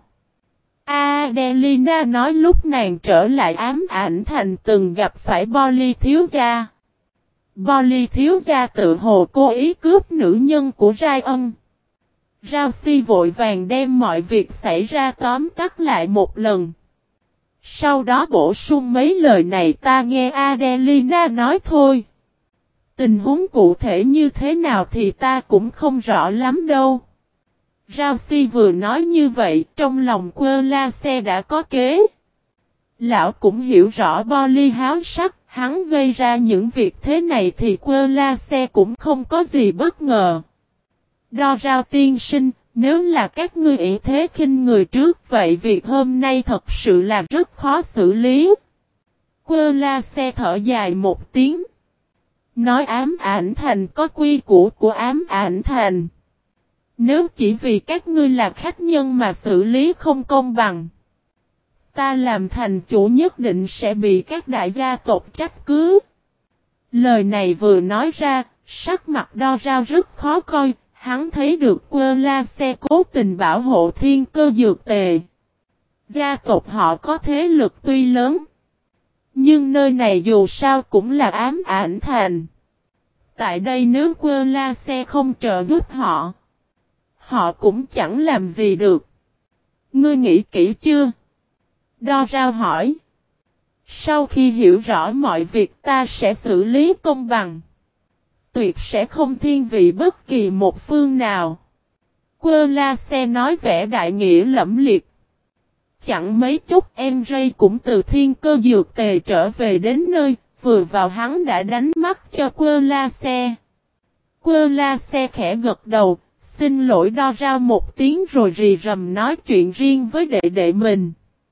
Adelina nói lúc nàng trở lại ám ảnh thành từng gặp phải Bolly thiếu gia. Bolly thiếu gia tự hồ cố ý cướp nữ nhân của Ryan. Rao Si vội vàng đem mọi việc xảy ra tóm tắt lại một lần. Sau đó bổ sung mấy lời này ta nghe Adelina nói thôi. Tình huống cụ thể như thế nào thì ta cũng không rõ lắm đâu. Rao Si vừa nói như vậy, trong lòng Quơ-la-xe đã có kế. Lão cũng hiểu rõ Bolly háo sắc, hắn gây ra những việc thế này thì Quơ-la-xe cũng không có gì bất ngờ. Đo rao tiên sinh, nếu là các ngươi ỷ thế khinh người trước vậy việc hôm nay thật sự là rất khó xử lý. Quơ-la-xe thở dài một tiếng. Nói ám ảnh thành có quy củ của ám ảnh thành. Nếu chỉ vì các ngươi là khách nhân mà xử lý không công bằng, ta làm thành chủ nhất định sẽ bị các đại gia tộc trách cứ. Lời này vừa nói ra, sắc mặt đo rao rất khó coi, hắn thấy được Quơ-la-xe cố tình bảo hộ thiên cơ dược tề. Gia tộc họ có thế lực tuy lớn, nhưng nơi này dù sao cũng là ám ảnh thành. Tại đây nếu Quơ-la-xe không trợ giúp họ, Họ cũng chẳng làm gì được. Ngươi nghĩ kỹ chưa? Đo Rao hỏi. Sau khi hiểu rõ mọi việc ta sẽ xử lý công bằng. Tuyệt sẽ không thiên vị bất kỳ một phương nào. Quơ La Xe nói vẻ đại nghĩa lẫm liệt. Chẳng mấy chốc em Ray cũng từ thiên cơ dược tề trở về đến nơi, vừa vào hắn đã đánh mắt cho Quơ La Xe. Quơ La Xe khẽ gật đầu, xin lỗi Đo Rao một tiếng rồi rì rầm nói chuyện riêng với đệ đệ mình.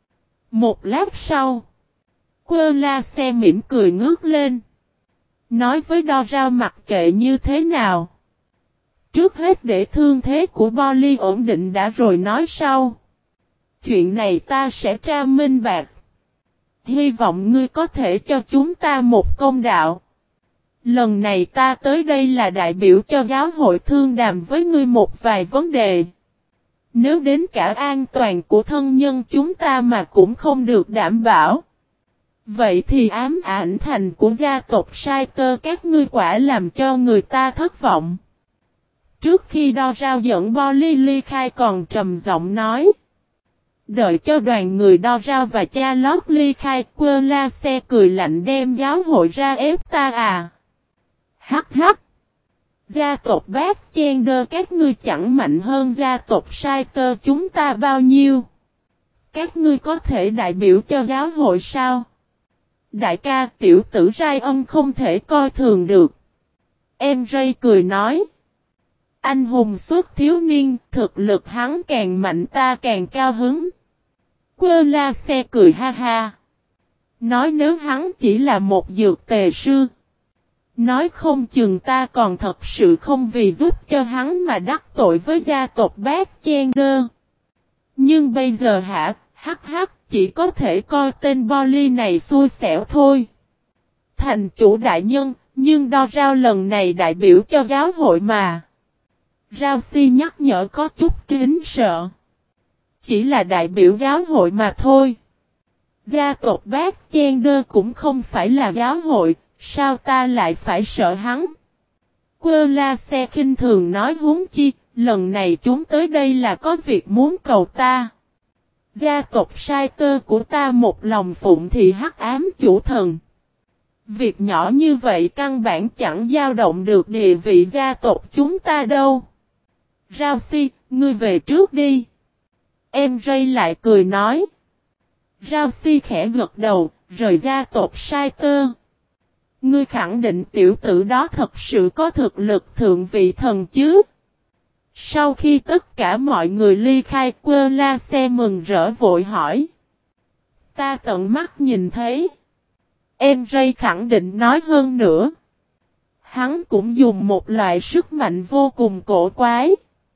Một lát sau, Quơ La Xe mỉm cười ngước lên. Nói với Đo Rao mặc kệ như thế nào. Trước hết để thương thế của Bolly ổn định đã rồi nói sau. Chuyện này ta sẽ tra minh bạch. Hy vọng ngươi có thể cho chúng ta một công đạo. Lần này ta tới đây là đại biểu cho giáo hội thương đàm với ngươi một vài vấn đề. Nếu đến cả an toàn của thân nhân chúng ta mà cũng không được đảm bảo. Vậy thì ám ảnh thành của gia tộc Sai Tơ các ngươi quả làm cho người ta thất vọng. Trước khi Đo Rao dẫn Bolly ly khai còn trầm giọng nói. Đợi cho đoàn người Đo Rao và cha lót ly khai, Quơ La Xe cười lạnh đem giáo hội ra ép ta à. Hắc hắc. Gia tộc Bát Chen Đơ các ngươi chẳng mạnh hơn gia tộc Sai Tơ chúng ta bao nhiêu. Các ngươi có thể đại biểu cho giáo hội sao? Đại ca tiểu tử Rai Ân không thể coi thường được. Em Ray cười nói. Anh hùng xuất thiếu niên, thực lực hắn càng mạnh ta càng cao hứng. Quơ La Xe cười ha ha. Nói nếu hắn chỉ là một dược tề sư. Nói không chừng ta còn thật sự không vì giúp cho hắn mà đắc tội với gia tộc Bát Chen Đơ. Nhưng bây giờ hả, hắc hắc, chỉ có thể coi tên Bolly này xui xẻo thôi. Thành chủ đại nhân, nhưng Đo Rao lần này đại biểu cho giáo hội mà. Rao Si nhắc nhở có chút kính sợ. Chỉ là đại biểu giáo hội mà thôi. Gia tộc Bát Chen Đơ cũng không phải là giáo hội, sao ta lại phải sợ hắn? Quơ La Xe khinh thường nói huống chi, lần này chúng tới đây là có việc muốn cầu ta. Gia tộc Sai Tơ của ta một lòng phụng thì hắc ám chủ thần. Việc nhỏ như vậy căn bản chẳng dao động được địa vị gia tộc chúng ta đâu. Rao Si, ngươi về trước đi. Em Ray lại cười nói. Rao Si khẽ gật đầu, rời gia tộc Sai Tơ. Ngươi khẳng định tiểu tử đó thật sự có thực lực thượng vị thần chứ? Sau khi tất cả mọi người ly khai, Quơ La Xe mừng rỡ vội hỏi. Ta tận mắt nhìn thấy. Em Ray khẳng định nói hơn nữa. Hắn cũng dùng một loại sức mạnh vô cùng cổ quái.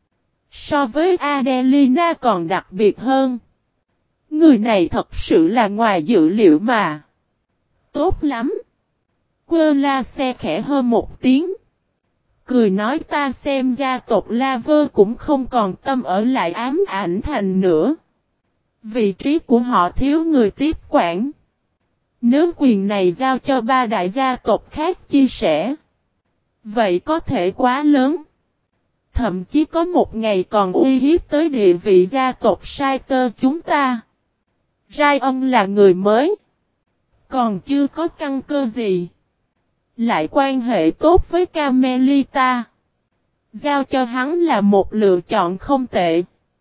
So với Adelina còn đặc biệt hơn. Người này thật sự là ngoài dự liệu mà. Tốt lắm. Quơ La Xe khẽ hơ một tiếng. Cười nói ta xem gia tộc La Vơ cũng không còn tâm ở lại ám ảnh thành nữa. Vị trí của họ thiếu người tiếp quản. Nếu quyền này giao cho ba đại gia tộc khác chia sẻ. Vậy có thể quá lớn. Thậm chí có một ngày còn uy hiếp tới địa vị gia tộc Sai Tơ chúng ta. Rai Ân là người mới. Còn chưa có căn cơ gì. Lại quan hệ tốt với Carmelita. Giao cho hắn là một lựa chọn không tệ.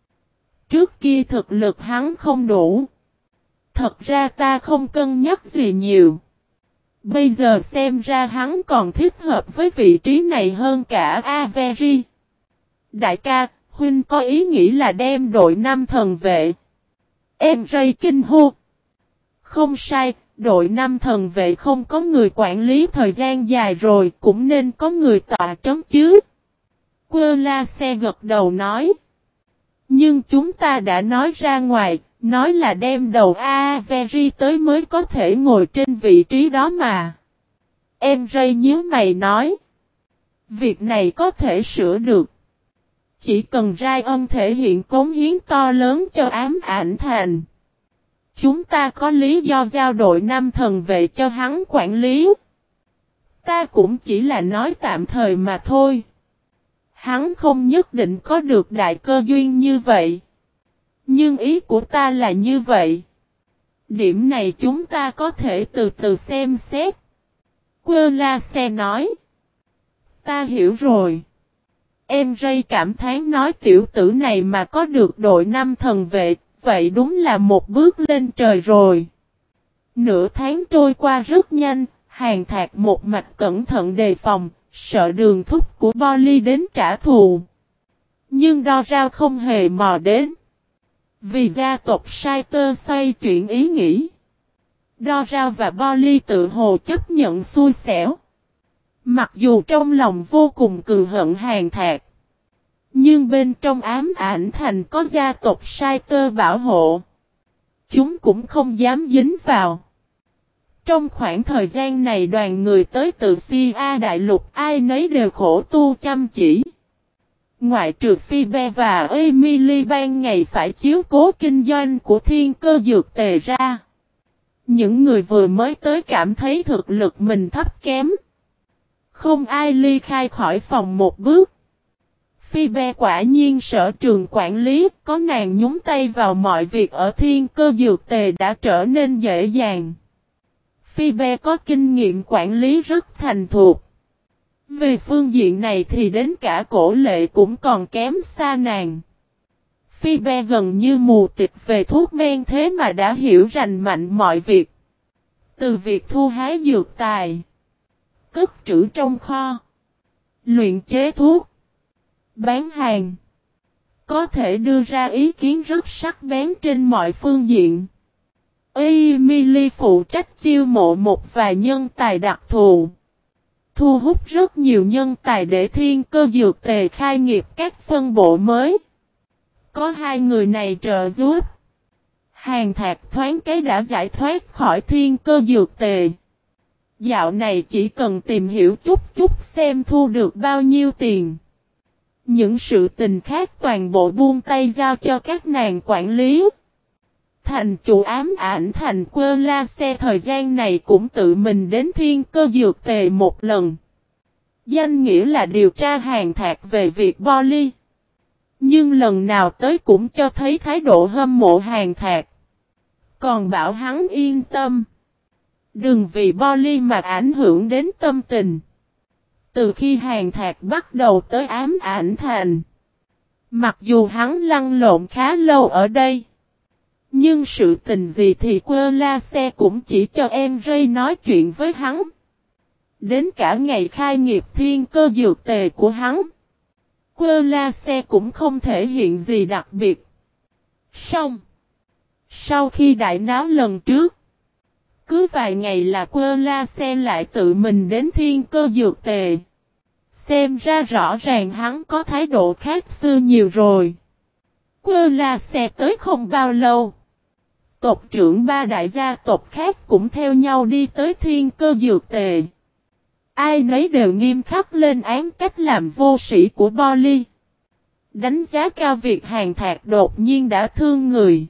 Trước kia thực lực hắn không đủ. Thật ra ta không cân nhắc gì nhiều. Bây giờ xem ra hắn còn thích hợp với vị trí này hơn cả Avery. Đại ca, huynh có ý nghĩ là đem đội 5 thần vệ. Em Ray kinh hô. Không sai, đội 5 thần vệ không có người quản lý thời gian dài rồi, cũng nên có người tọa trấn chứ. Quơ La Xe gật đầu nói. Nhưng chúng ta đã nói ra ngoài, nói là đem đầu Avery tới mới có thể ngồi trên vị trí đó mà. Em Ray nhíu mày nói. Việc này có thể sửa được. Chỉ cần Ryan thể hiện cống hiến to lớn cho ám ảnh thành. Chúng ta có lý do giao đội 5 thần vệ cho hắn quản lý. Ta cũng chỉ là nói tạm thời mà thôi. Hắn không nhất định có được đại cơ duyên như vậy. Nhưng ý của ta là như vậy. Điểm này chúng ta có thể từ từ xem xét. Quơ La Xe nói. Ta hiểu rồi. Em Ray cảm thán nói tiểu tử này mà có được đội 5 thần vệ, vậy đúng là một bước lên trời rồi. Nửa tháng trôi qua rất nhanh, Hàn Thạc một mạch cẩn thận đề phòng, sợ đường thúc của Bolly đến trả thù. Nhưng đo rao không hề mò đến. Vì gia tộc Saiter xoay chuyển ý nghĩ. Đo rao và Bolly tự hồ chấp nhận xui xẻo. Mặc dù trong lòng vô cùng cừu hận Hàn Thạc. Nhưng bên trong ám ảnh thành có gia tộc Saiter bảo hộ. Chúng cũng không dám dính vào. Trong khoảng thời gian này đoàn người tới từ Sia Đại Lục ai nấy đều khổ tu chăm chỉ. Ngoại trừ Phoebe và Emily ban ngày phải chiếu cố kinh doanh của Thiên Cơ Dược Tề ra. Những người vừa mới tới cảm thấy thực lực mình thấp kém. Không ai ly khai khỏi phòng một bước. Phoebe quả nhiên sở trường quản lý, có nàng nhúng tay vào mọi việc ở Thiên Cơ Dược Tề đã trở nên dễ dàng. Phoebe có kinh nghiệm quản lý rất thành thục. Về phương diện này thì đến cả Cổ Lệ cũng còn kém xa nàng. Phoebe gần như mù tịt về thuốc men thế mà đã hiểu rành mạch mọi việc. Từ việc thu hái dược tài, cất trữ trong kho, luyện chế thuốc, bán hàng. Có thể đưa ra ý kiến rất sắc bén trên mọi phương diện. Emily phụ trách chiêu mộ một vài nhân tài đặc thù. Thu hút rất nhiều nhân tài để Thiên Cơ Dược Tề khai nghiệp các phân bộ mới. Có hai người này trợ giúp. Hàn Thạc thoáng cái đã giải thoát khỏi Thiên Cơ Dược Tề. Dạo này chỉ cần tìm hiểu chút chút xem thu được bao nhiêu tiền. Những sự tình khác toàn bộ buông tay giao cho các nàng quản lý. Thành chủ ám ảnh thành Quơ La Xe thời gian này cũng tự mình đến Thiên Cơ Dược Tề một lần. Danh nghĩa là điều tra Hàn Thạc về việc Bolly. Nhưng lần nào tới cũng cho thấy thái độ hâm mộ Hàn Thạc. Còn bảo hắn yên tâm. Đừng vì Bolly mà ảnh hưởng đến tâm tình. Từ khi Hàn Thạc bắt đầu tới ám ảnh thành. Mặc dù hắn lăn lộn khá lâu ở đây. Nhưng sự tình gì thì Quơ La Xe cũng chỉ cho em Ray nói chuyện với hắn. Đến cả ngày khai nghiệp Thiên Cơ Dược Tề của hắn. Quơ La Xe cũng không thể hiện gì đặc biệt. Xong. Sau khi đại náo lần trước. Cứ vài ngày là Quơ La Xe lại tự mình đến Thiên Cơ Dược Tề. Xem ra rõ ràng hắn có thái độ khác xưa nhiều rồi. Quơ La Xe tới không bao lâu. Tộc trưởng ba đại gia tộc khác cũng theo nhau đi tới Thiên Cơ Dược Tề. Ai nấy đều nghiêm khắc lên án cách làm vô sĩ của Bolly. Đánh giá cao việc Hàn Thạc đột nhiên đã thương người.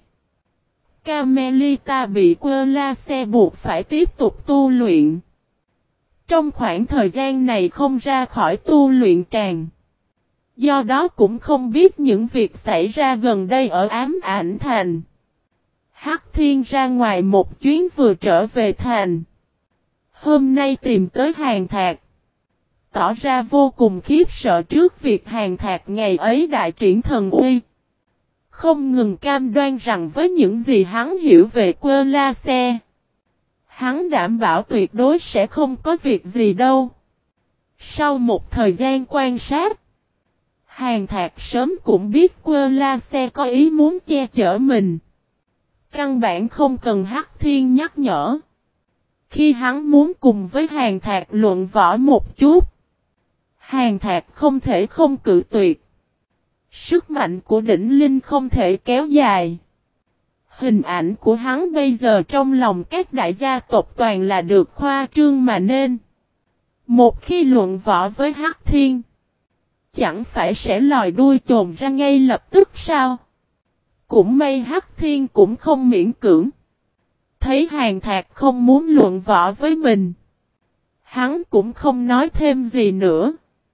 Carmelita bị Quơ La Xe buộc phải tiếp tục tu luyện. Trong khoảng thời gian này không ra khỏi tu luyện tràng. Do đó cũng không biết những việc xảy ra gần đây ở ám ảnh thành. Hắc Thiên ra ngoài một chuyến vừa trở về thành. Hôm nay tìm tới Hàn Thạc. Tỏ ra vô cùng khiếp sợ trước việc Hàn Thạc ngày ấy đại triển thần uy. Không ngừng cam đoan rằng với những gì hắn hiểu về Quơ La Xe. Hắn đảm bảo tuyệt đối sẽ không có việc gì đâu. Sau một thời gian quan sát. Hàn Thạc sớm cũng biết Quơ La Xe có ý muốn che chở mình. Căn bản không cần Hắc Thiên nhắc nhở. Khi hắn muốn cùng với Hàn Thạc luận võ một chút. Hàn Thạc không thể không cự tuyệt. Sức mạnh của đỉnh linh không thể kéo dài. Hình ảnh của hắn bây giờ trong lòng các đại gia tộc toàn là được khoa trương mà nên. Một khi luận võ với Hắc Thiên. Chẳng phải sẽ lòi đuôi chồn ra ngay lập tức sao? Cũng may Hắc Thiên cũng không miễn cưỡng. Thấy Hàn Thạc không muốn luận võ với mình. Hắn cũng không nói thêm gì nữa.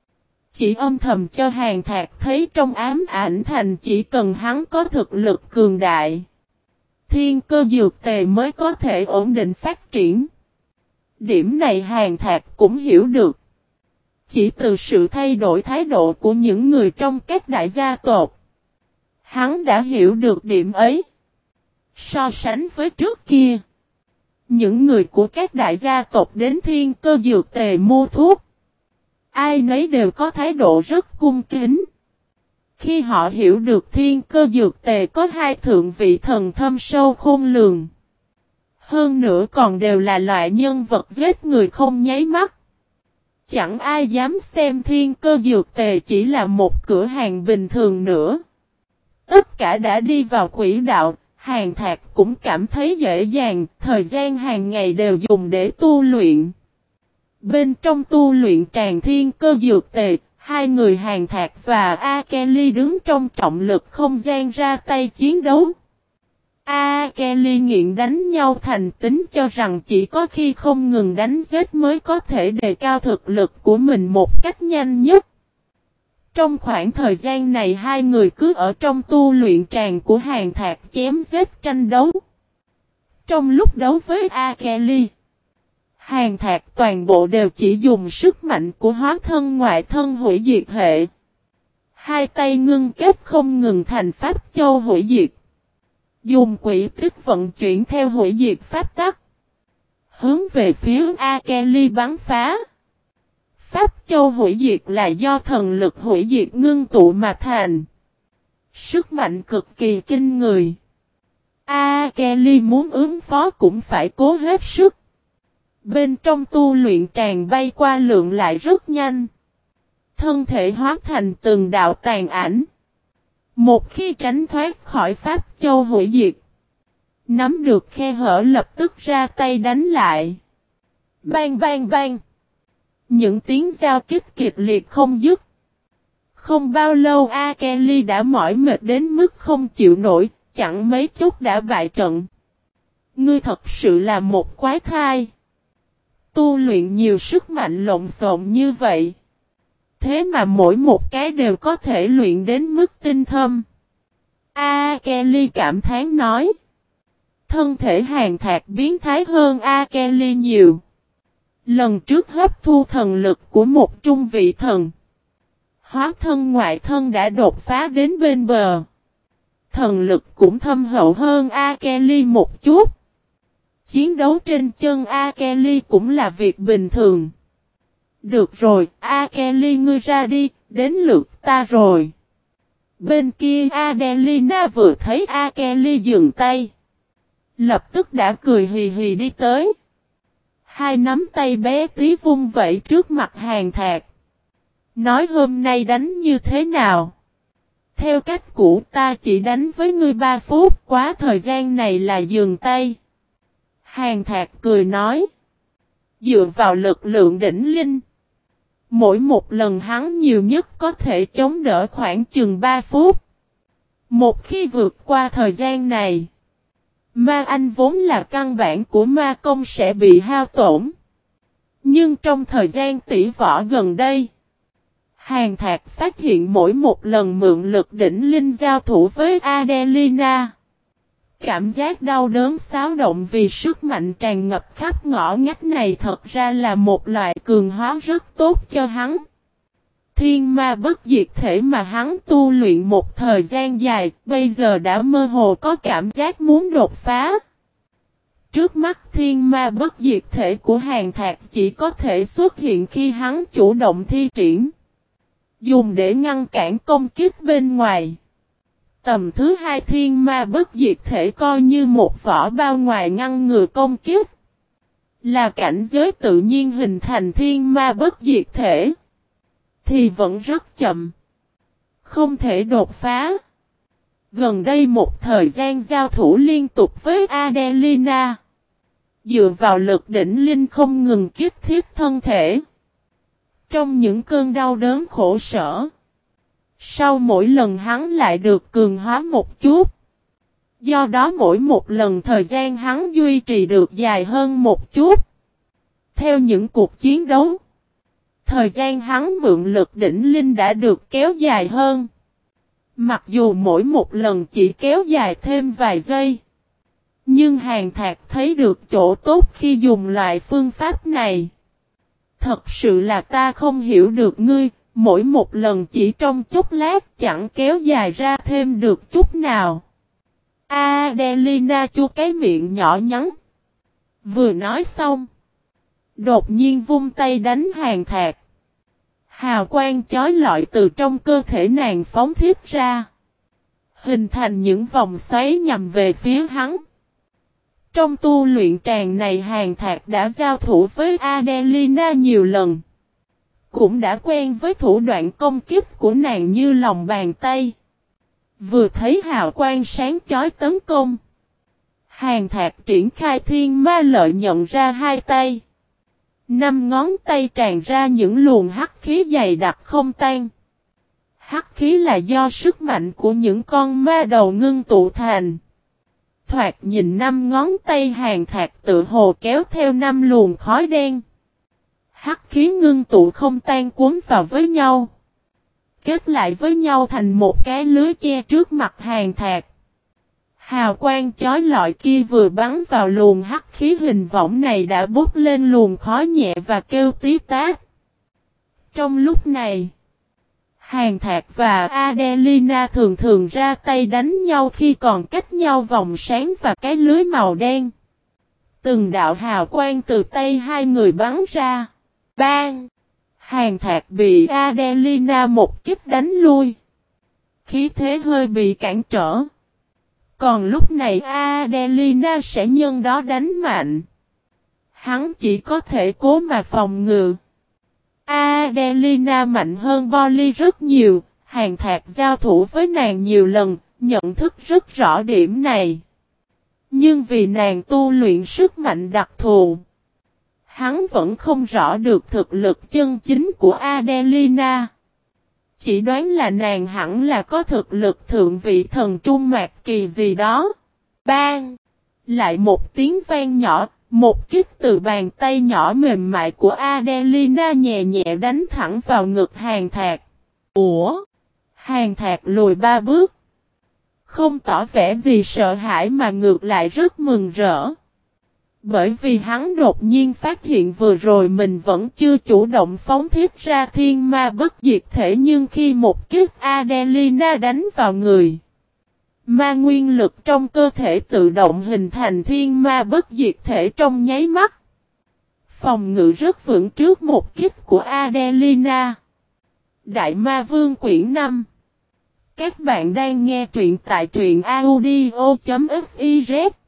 Chỉ âm thầm cho Hàn Thạc thấy trong ám ảnh thành chỉ cần hắn có thực lực cường đại, thiên cơ dược tề mới có thể ổn định phát triển. Điểm này Hàn Thạc cũng hiểu được. Chỉ từ sự thay đổi thái độ của những người trong các đại gia tộc, hắn đã hiểu được điểm ấy. So sánh với trước kia, những người của các đại gia tộc đến thiên cơ dược tề mua thuốc, ai nấy đều có thái độ rất cung kính. Khi họ hiểu được thiên cơ dược tề có hai thượng vị thần thâm sâu khôn lường, hơn nữa còn đều là loại nhân vật giết người không nháy mắt, chẳng ai dám xem thiên cơ dược tề chỉ là một cửa hàng bình thường nữa. Tất cả đã đi vào quỹ đạo, Hàn Thạc cũng cảm thấy dễ dàng, thời gian hàng ngày đều dùng để tu luyện. Bên trong tu luyện tràng thiên cơ dược tề, hai người Hàn Thạc và A Kelly đứng trong trọng lực không gian ra tay chiến đấu. A Kelly nghiện đánh nhau thành tính cho rằng chỉ có khi không ngừng đánh giết mới có thể đề cao thực lực của mình một cách nhanh nhất. Trong khoảng thời gian này hai người cứ ở trong tu luyện tràng của Hàn Thạc chém giết tranh đấu. Trong lúc đấu với A Kelly, Hàn Thạc toàn bộ đều chỉ dùng sức mạnh của hóa thân ngoại thân hủy diệt hệ. Hai tay ngưng kết không ngừng thành pháp châu hủy diệt. Dùng quỷ tích vận chuyển theo hủy diệt pháp tắc, hướng về phía A Kelly bắn phá. Pháp châu hủy diệt là do thần lực hủy diệt ngưng tụ mà thành. Sức mạnh cực kỳ kinh người. A Kelly muốn ứng phó cũng phải cố hết sức. Bên trong tu luyện tràng bay qua lượng lại rất nhanh. Thân thể hóa thành từng đạo tàn ảnh. Một khi tránh thoát khỏi pháp châu hủy diệt, nắm được khe hở lập tức ra tay đánh lại. Bang bang bang. Những tiếng giao kích kịch liệt không dứt. Không bao lâu A Kelly đã mỏi mệt đến mức không chịu nổi, chẳng mấy chốc đã bại trận. Ngươi thật sự là một quái thai. Tu luyện nhiều sức mạnh lộn xộn như vậy. Thế mà mỗi một cái đều có thể luyện đến mức tinh thâm. A Kelly cảm thán nói. Thân thể Hàn Thạc biến thái hơn A Kelly nhiều. Lần trước hấp thu thần lực của một trung vị thần, hóa thân ngoại thân đã đột phá đến bên bờ. Thần lực cũng thâm hậu hơn A Kelly một chút. Chiến đấu trên chân A Kelly cũng là việc bình thường. Được rồi, A Kelly ngươi ra đi, đến lượt ta rồi. Bên kia Adelina vừa thấy A Kelly dừng tay, lập tức đã cười hì hì đi tới. Hai nắm tay bé tí vung vẩy trước mặt Hàn Thạc. Nói hôm nay đánh như thế nào? Theo cách cũ ta chỉ đánh với ngươi 3 phút, quá thời gian này là dừng tay. Hàn Thạc cười nói. Dựa vào lực lượng đỉnh linh, mỗi một lần hắn nhiều nhất có thể chống đỡ khoảng chừng 3 phút. Một khi vượt qua thời gian này, ma anh vốn là căn bản của ma công sẽ bị hao tổn. Nhưng trong thời gian tỷ võ gần đây, Hàn Thạc phát hiện mỗi một lần mượn lực đỉnh linh giao thủ với Adelina, cảm giác đau đớn xáo động vì sức mạnh tràn ngập khắp ngõ ngách này thật ra là một loại cường hóa rất tốt cho hắn. Thiên ma bất diệt thể mà hắn tu luyện một thời gian dài, bây giờ đã mơ hồ có cảm giác muốn đột phá. Trước mắt thiên ma bất diệt thể của Hàn Thạc chỉ có thể xuất hiện khi hắn chủ động thi triển, dùng để ngăn cản công kích bên ngoài. Tầm thứ hai thiên ma bất diệt thể coi như một vỏ bao ngoài ngăn ngừa công kích, là cảnh giới tự nhiên hình thành thiên ma bất diệt thể, thì vẫn rất chậm, không thể đột phá. Gần đây một thời gian giao thủ liên tục với Adelina, dựa vào lực đỉnh linh không ngừng kích thiết thân thể. Trong những cơn đau đớn khổ sở, sau mỗi lần hắn lại được cường hóa một chút. Do đó mỗi một lần thời gian hắn duy trì được dài hơn một chút. Theo những cuộc chiến đấu, Thời gian hắn mượn lực đỉnh linh đã được kéo dài hơn. Mặc dù mỗi một lần chỉ kéo dài thêm vài giây. Nhưng Hàn Thạc thấy được chỗ tốt khi dùng loại phương pháp này. Thật sự là ta không hiểu được ngươi, mỗi một lần chỉ trong chốc lát chẳng kéo dài ra thêm được chút nào. Adelina chu cái miệng nhỏ nhắn. Vừa nói xong. Đột nhiên vung tay đánh Hàn Thạc. Hào quang chói lọi từ trong cơ thể nàng phóng thiết ra. Hình thành những vòng xoáy nhằm về phía hắn. Trong tu luyện tràng này Hàn Thạc đã giao thủ với Adelina nhiều lần. Cũng đã quen với thủ đoạn công kích của nàng như lòng bàn tay. Vừa thấy hào quang sáng chói tấn công. Hàn Thạc triển khai thiên ma lợi nhận ra hai tay. 5 ngón tay tràn ra những luồng hắc khí dày đặc không tan. Hắc khí là do sức mạnh của những con ma đầu ngưng tụ thành. Thoạt nhìn 5 ngón tay Hàn Thạc tự hồ kéo theo 5 luồng khói đen. Hắc khí ngưng tụ không tan cuốn vào với nhau. Kết lại với nhau thành một cái lưới che trước mặt Hàn Thạc. Hào quang chói lọi kia vừa bắn vào luồng hắc khí hình võng này đã bốc lên luồng khói nhẹ và kêu tí tát. Trong lúc này, Hàn Thạc và Adelina thường thường ra tay đánh nhau khi còn cách nhau vòng sáng và cái lưới màu đen. Từng đạo hào quang từ tay hai người bắn ra. Bang! Hàn Thạc bị Adelina một kích đánh lui. Khí thế hơi bị cản trở. Còn lúc này Adelina sẽ nhân đó đánh mạnh. Hắn chỉ có thể cố mà phòng ngự. Adelina mạnh hơn Bolly rất nhiều. Hàn Thạc giao thủ với nàng nhiều lần, nhận thức rất rõ điểm này. Nhưng vì nàng tu luyện sức mạnh đặc thù, hắn vẫn không rõ được thực lực chân chính của Adelina. Chỉ đoán là nàng hẳn là có thực lực thượng vị thần trung mạc kỳ gì đó. Bang! Lại một tiếng vang nhỏ, một kích từ bàn tay nhỏ mềm mại của Adelina nhẹ nhẹ đánh thẳng vào ngực Hàn Thạc. Ủa? Hàn Thạc lùi 3 bước. Không tỏ vẻ gì sợ hãi mà ngược lại rất mừng rỡ. Bởi vì hắn đột nhiên phát hiện vừa rồi mình vẫn chưa chủ động phóng thiết ra thiên ma bất diệt thể, nhưng khi một kích Adelina đánh vào người, ma nguyên lực trong cơ thể tự động hình thành thiên ma bất diệt thể trong nháy mắt. Phòng ngự rất vững trước một kích của Adelina. Đại Ma Vương quyển 5. Các bạn đang nghe truyện tại truyện audio.fiz.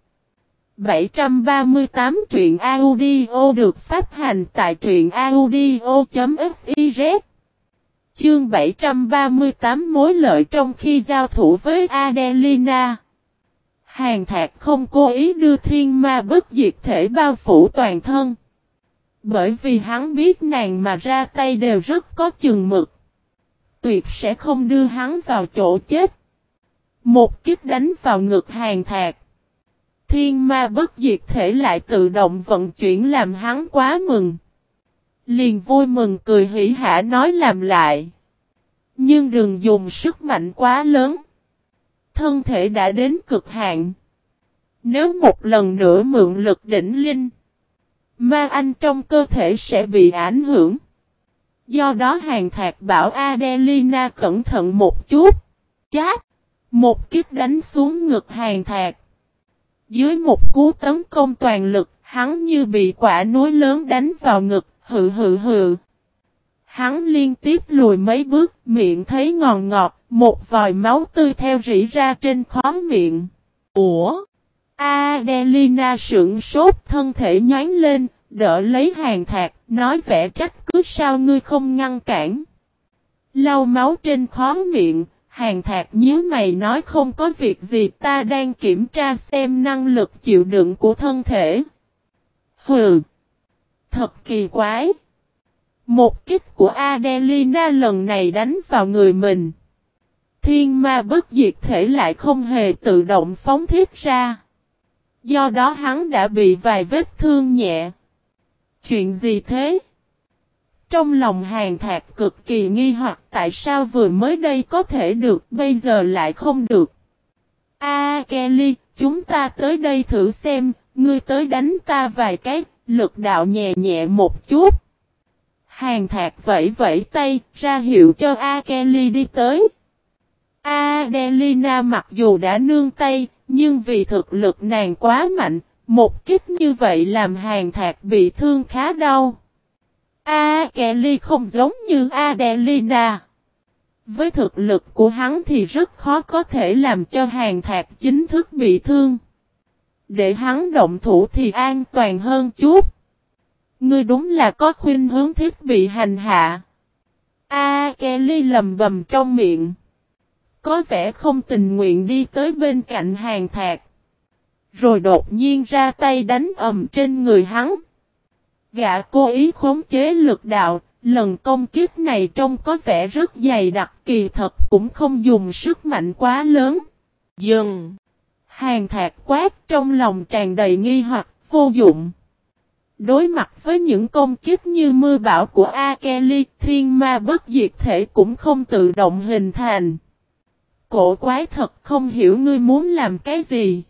738 truyện audio được phát hành tại truyện audio.fiz. Chương 738 mối lợi trong khi giao thủ với Adelina. Hàn Thạc không cố ý đưa thiên ma bất diệt thể bao phủ toàn thân. Bởi vì hắn biết nàng mà ra tay đều rất có chừng mực. Tuyệt sẽ không đưa hắn vào chỗ chết. Một kích đánh vào ngực Hàn Thạc. Thiên ma bất diệt thể lại tự động vận chuyển làm hắn quá mừng. Liền vui mừng cười hỉ hả nói làm lại. Nhưng đừng dùng sức mạnh quá lớn. Thân thể đã đến cực hạn. Nếu một lần nữa mượn lực đỉnh linh, ma anh trong cơ thể sẽ bị ảnh hưởng. Do đó Hàn Thạc bảo Adelina cẩn thận một chút. Chát! Một kích đánh xuống ngực Hàn Thạc. Dưới một cú tấn công toàn lực, hắn như bị quả núi lớn đánh vào ngực, hự hự hự. Hắn liên tiếp lùi mấy bước, miệng thấy ngọt ngọt, một vòi máu tươi theo rỉ ra trên khóe miệng. Ủa? Adelina sững sốt, thân thể nhoáng lên, đỡ lấy Hàn Thạc, nói vẻ trách cứ sao ngươi không ngăn cản. Lau máu trên khóe miệng, Hàn Thạc nhíu mày nói không có việc gì, ta đang kiểm tra xem năng lực chịu đựng của thân thể. Hừ! Thật kỳ quái! Một kích của Adelina lần này đánh vào người mình. Thiên ma bất diệt thể lại không hề tự động phóng thiết ra. Do đó hắn đã bị vài vết thương nhẹ. Chuyện gì thế? Trong lòng Hàn Thạc cực kỳ nghi hoặc tại sao vừa mới đây có thể được, bây giờ lại không được. Kelly, chúng ta tới đây thử xem, ngươi tới đánh ta vài cái, lực đạo nhẹ nhẹ một chút. Hàn Thạc vẫy vẫy tay, ra hiệu cho Kelly đi tới. Adelina mặc dù đã nương tay, nhưng vì thực lực nàng quá mạnh, một kích như vậy làm Hàn Thạc bị thương khá đau. Kelly không giống như Adelina. Với thực lực của hắn thì rất khó có thể làm cho Hàn Thạc chính thức bị thương. Để hắn động thủ thì an toàn hơn chút. Ngươi đúng là có khuynh hướng thích bị hành hạ. Kelly lầm bầm trong miệng. Có vẻ không tình nguyện đi tới bên cạnh Hàn Thạc. Rồi đột nhiên ra tay đánh ầm trên người hắn. Gã cố ý khống chế lực đạo, lần công kích này trông có vẻ rất dày đặc, kỳ thật cũng không dùng sức mạnh quá lớn. Dừng! Hàn Thạc quát, trong lòng tràn đầy nghi hoặc, vô dụng. Đối mặt với những công kích như mưa bão của Kelly, thiên ma bất diệt thể cũng không tự động hình thành. Cổ quái thật, không hiểu ngươi muốn làm cái gì.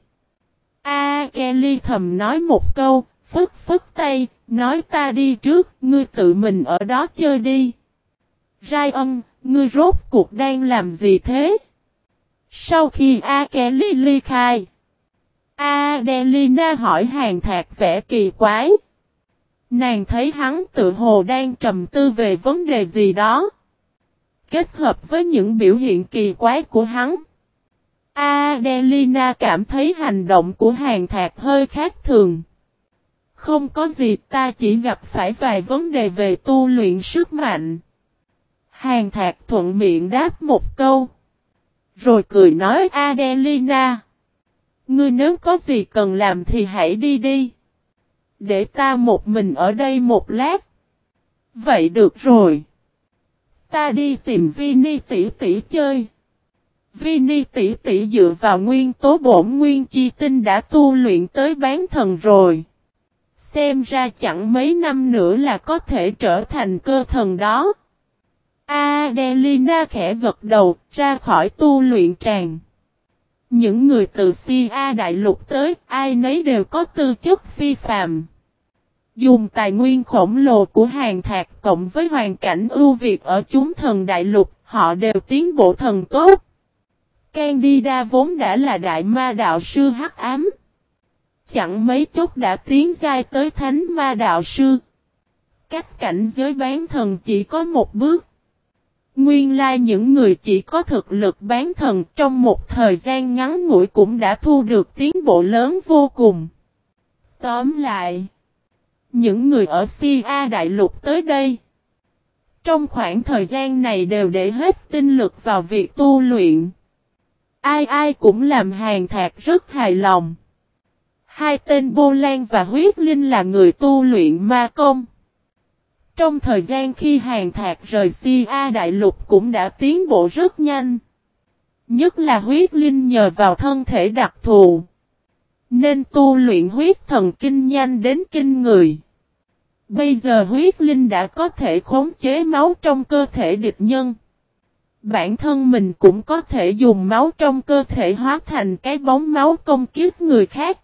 Kelly thầm nói một câu, phất phất tay, nói ta đi trước, ngươi tự mình ở đó chơi đi. Ryan, ngươi rốt cuộc đang làm gì thế? Sau khi Kelly ly khai, Adelina hỏi Hàn Thạc vẻ kỳ quái. Nàng thấy hắn tự hồ đang trầm tư về vấn đề gì đó. Kết hợp với những biểu hiện kỳ quái của hắn, Adelina cảm thấy hành động của Hàn Thạc hơi khác thường. Không có gì, ta chỉ gặp phải vài vấn đề về tu luyện sức mạnh. Hàn Thạc thuận miệng đáp một câu. Rồi cười nói Adelina. Ngươi nếu có gì cần làm thì hãy đi đi. Để ta một mình ở đây một lát. Vậy được rồi. Ta đi tìm Vinny tỷ tỷ chơi. Vinny tỷ tỷ dựa vào nguyên tố bổn nguyên chi tinh đã tu luyện tới bán thần rồi. Xem ra chẳng mấy năm nữa là có thể trở thành cơ thần đó. Adelina khẽ gật đầu, ra khỏi tu luyện tràng. Những người từ Sia Đại Lục tới, ai nấy đều có tư chất phi phàm. Dùng tài nguyên khổng lồ của Hàn Thạc cộng với hoàn cảnh ưu việt ở chúng thần Đại Lục, họ đều tiến bộ thần tốt. Candida vốn đã là đại ma đạo sư hắc ám. Chẳng mấy chốc đã tiến giai tới thánh ma đạo sư. Cách cảnh giới bán thần chỉ có một bước. Nguyên lai những người chỉ có thực lực bán thần trong một thời gian ngắn ngủi cũng đã thu được tiến bộ lớn vô cùng. Tóm lại, những người ở Sia Đại Lục tới đây, trong khoảng thời gian này đều để hết tinh lực vào việc tu luyện. Ai ai cũng làm Hàn Thạc rất hài lòng. Hai tên Bô Lan và Huyết Linh là người tu luyện ma công. Trong thời gian khi Hàn Thạc rời Sia Đại Lục cũng đã tiến bộ rất nhanh. Nhất là Huyết Linh nhờ vào thân thể đặc thù, nên tu luyện huyết thần kinh nhanh đến kinh người. Bây giờ Huyết Linh đã có thể khống chế máu trong cơ thể địch nhân. Bản thân mình cũng có thể dùng máu trong cơ thể hóa thành cái bóng máu công kích người khác.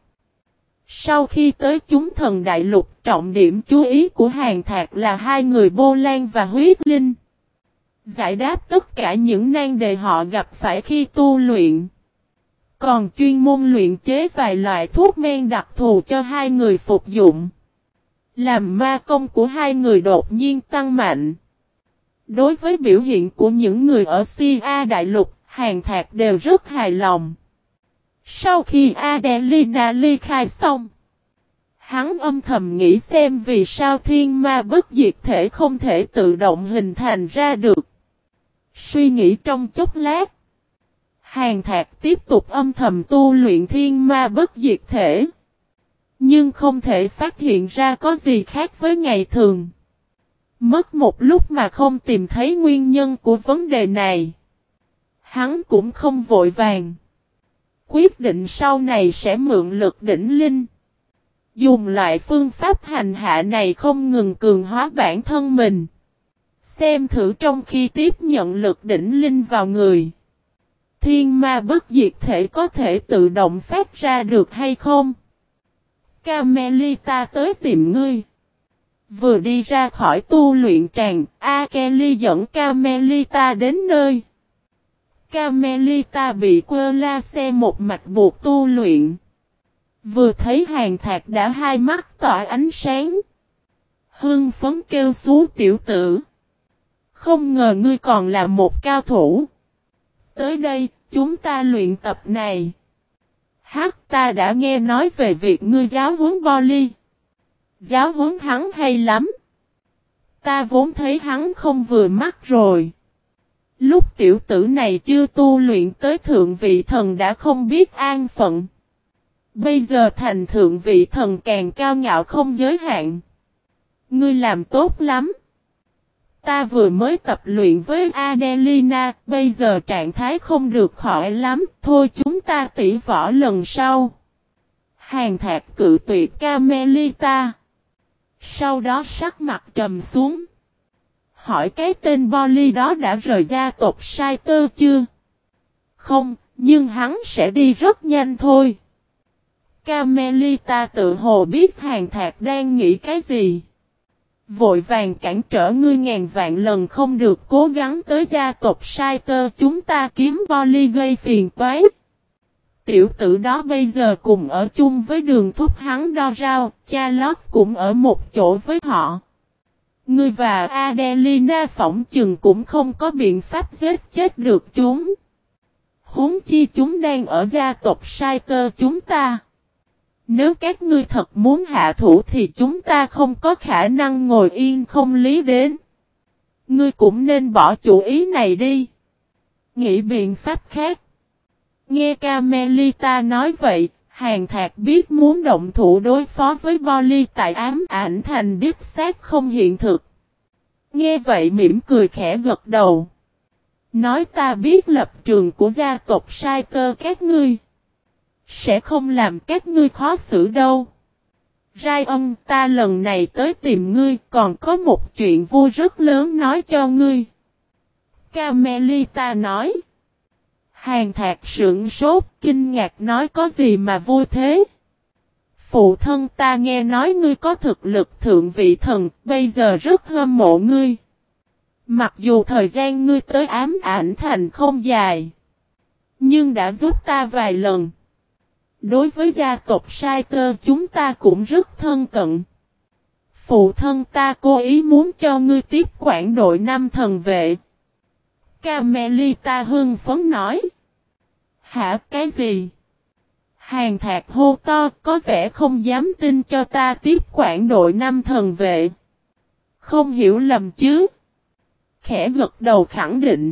Sau khi tới chúng thần đại lục, trọng điểm chú ý của Hàn Thạc là hai người Bô Lan và Huyết Linh. Giải đáp tất cả những nan đề họ gặp phải khi tu luyện. Còn chuyên môn luyện chế vài loại thuốc men đặc thù cho hai người phục dụng. Làm ma công của hai người đột nhiên tăng mạnh. Đối với biểu hiện của những người ở Sia Đại Lục, Hàn Thạc đều rất hài lòng. Sau khi Adelina ly khai xong, hắn âm thầm nghĩ xem vì sao thiên ma bất diệt thể không thể tự động hình thành ra được. Suy nghĩ trong chốc lát, Hàn Thạc tiếp tục âm thầm tu luyện thiên ma bất diệt thể. Nhưng không thể phát hiện ra có gì khác với ngày thường. Mất một lúc mà không tìm thấy nguyên nhân của vấn đề này. Hắn cũng không vội vàng. Quyết định sau này sẽ mượn lực đỉnh linh. Dùng loại phương pháp hành hạ này không ngừng cường hóa bản thân mình. Xem thử trong khi tiếp nhận lực đỉnh linh vào người. Thiên ma bất diệt thể có thể tự động phát ra được hay không? Carmelita tới tìm ngươi. Vừa đi ra khỏi tu luyện tràng, Akeli dẫn Carmelita đến nơi. Carmelita bị quơ la xe một mạch buộc tu luyện. Vừa thấy Hàn Thạc đã hai mắt tỏa ánh sáng. Hưng phấn kêu xú tiểu tử. Không ngờ ngươi còn là một cao thủ. Tới đây, chúng ta luyện tập này. Ta đã nghe nói về việc ngươi giáo huấn Bolly. Giáo huấn hắn hay lắm. Ta vốn thấy hắn không vừa mắt rồi. Lúc tiểu tử này chưa tu luyện tới thượng vị thần đã không biết an phận. Bây giờ thành thượng vị thần càng cao ngạo không giới hạn. Ngươi làm tốt lắm. Ta vừa mới tập luyện với Adelina, bây giờ trạng thái không được khỏi lắm, thôi chúng ta tỉ võ lần sau. Hàn Thạc cự tuyệt Carmelita. Sau đó sắc mặt trầm xuống. Hỏi cái tên Bolly đó đã rời gia tộc Saiter chưa? Không, nhưng hắn sẽ đi rất nhanh thôi. Carmelita tự hồ biết Hàn Thạc đang nghĩ cái gì. Vội vàng cản trở ngươi ngàn vạn lần không được cố gắng tới gia tộc Saiter chúng ta kiếm Bolly gây phiền toái. Tiểu tử đó bây giờ cùng ở chung với đường thúc hắn đo rau, cha lót cũng ở một chỗ với họ. Ngươi và Adelina phỏng chừng cũng không có biện pháp giết chết được chúng. Huống chi chúng đang ở gia tộc Saiter chúng ta. Nếu các ngươi thật muốn hạ thủ thì chúng ta không có khả năng ngồi yên không lý đến. Ngươi cũng nên bỏ chủ ý này đi. Nghĩ biện pháp khác. Nghe Carmelita nói vậy, Hàn Thạc biết muốn động thủ đối phó với Bolly tại ám ảnh thành đích xác không hiện thực. Nghe vậy mỉm cười khẽ gật đầu. Nói ta biết lập trường của gia tộc Saiter các ngươi. Sẽ không làm các ngươi khó xử đâu. Ryan, ta lần này tới tìm ngươi còn có một chuyện vui rất lớn nói cho ngươi. Carmelita nói. Hàn Thạc sững sốt, kinh ngạc nói có gì mà vui thế? Phụ thân ta nghe nói ngươi có thực lực thượng vị thần, bây giờ rất hâm mộ ngươi. Mặc dù thời gian ngươi tới ám ảnh thành không dài, nhưng đã giúp ta vài lần. Đối với gia tộc Saiter chúng ta cũng rất thân cận. Phụ thân ta cố ý muốn cho ngươi tiếp quản đội 5 thần vệ. Carmelita hưng phấn nói. Hả cái gì? Hàn Thạc hô to có vẻ không dám tin cho ta tiếp quản đội 5 thần vệ. Không hiểu lầm chứ? Khẽ gật đầu khẳng định.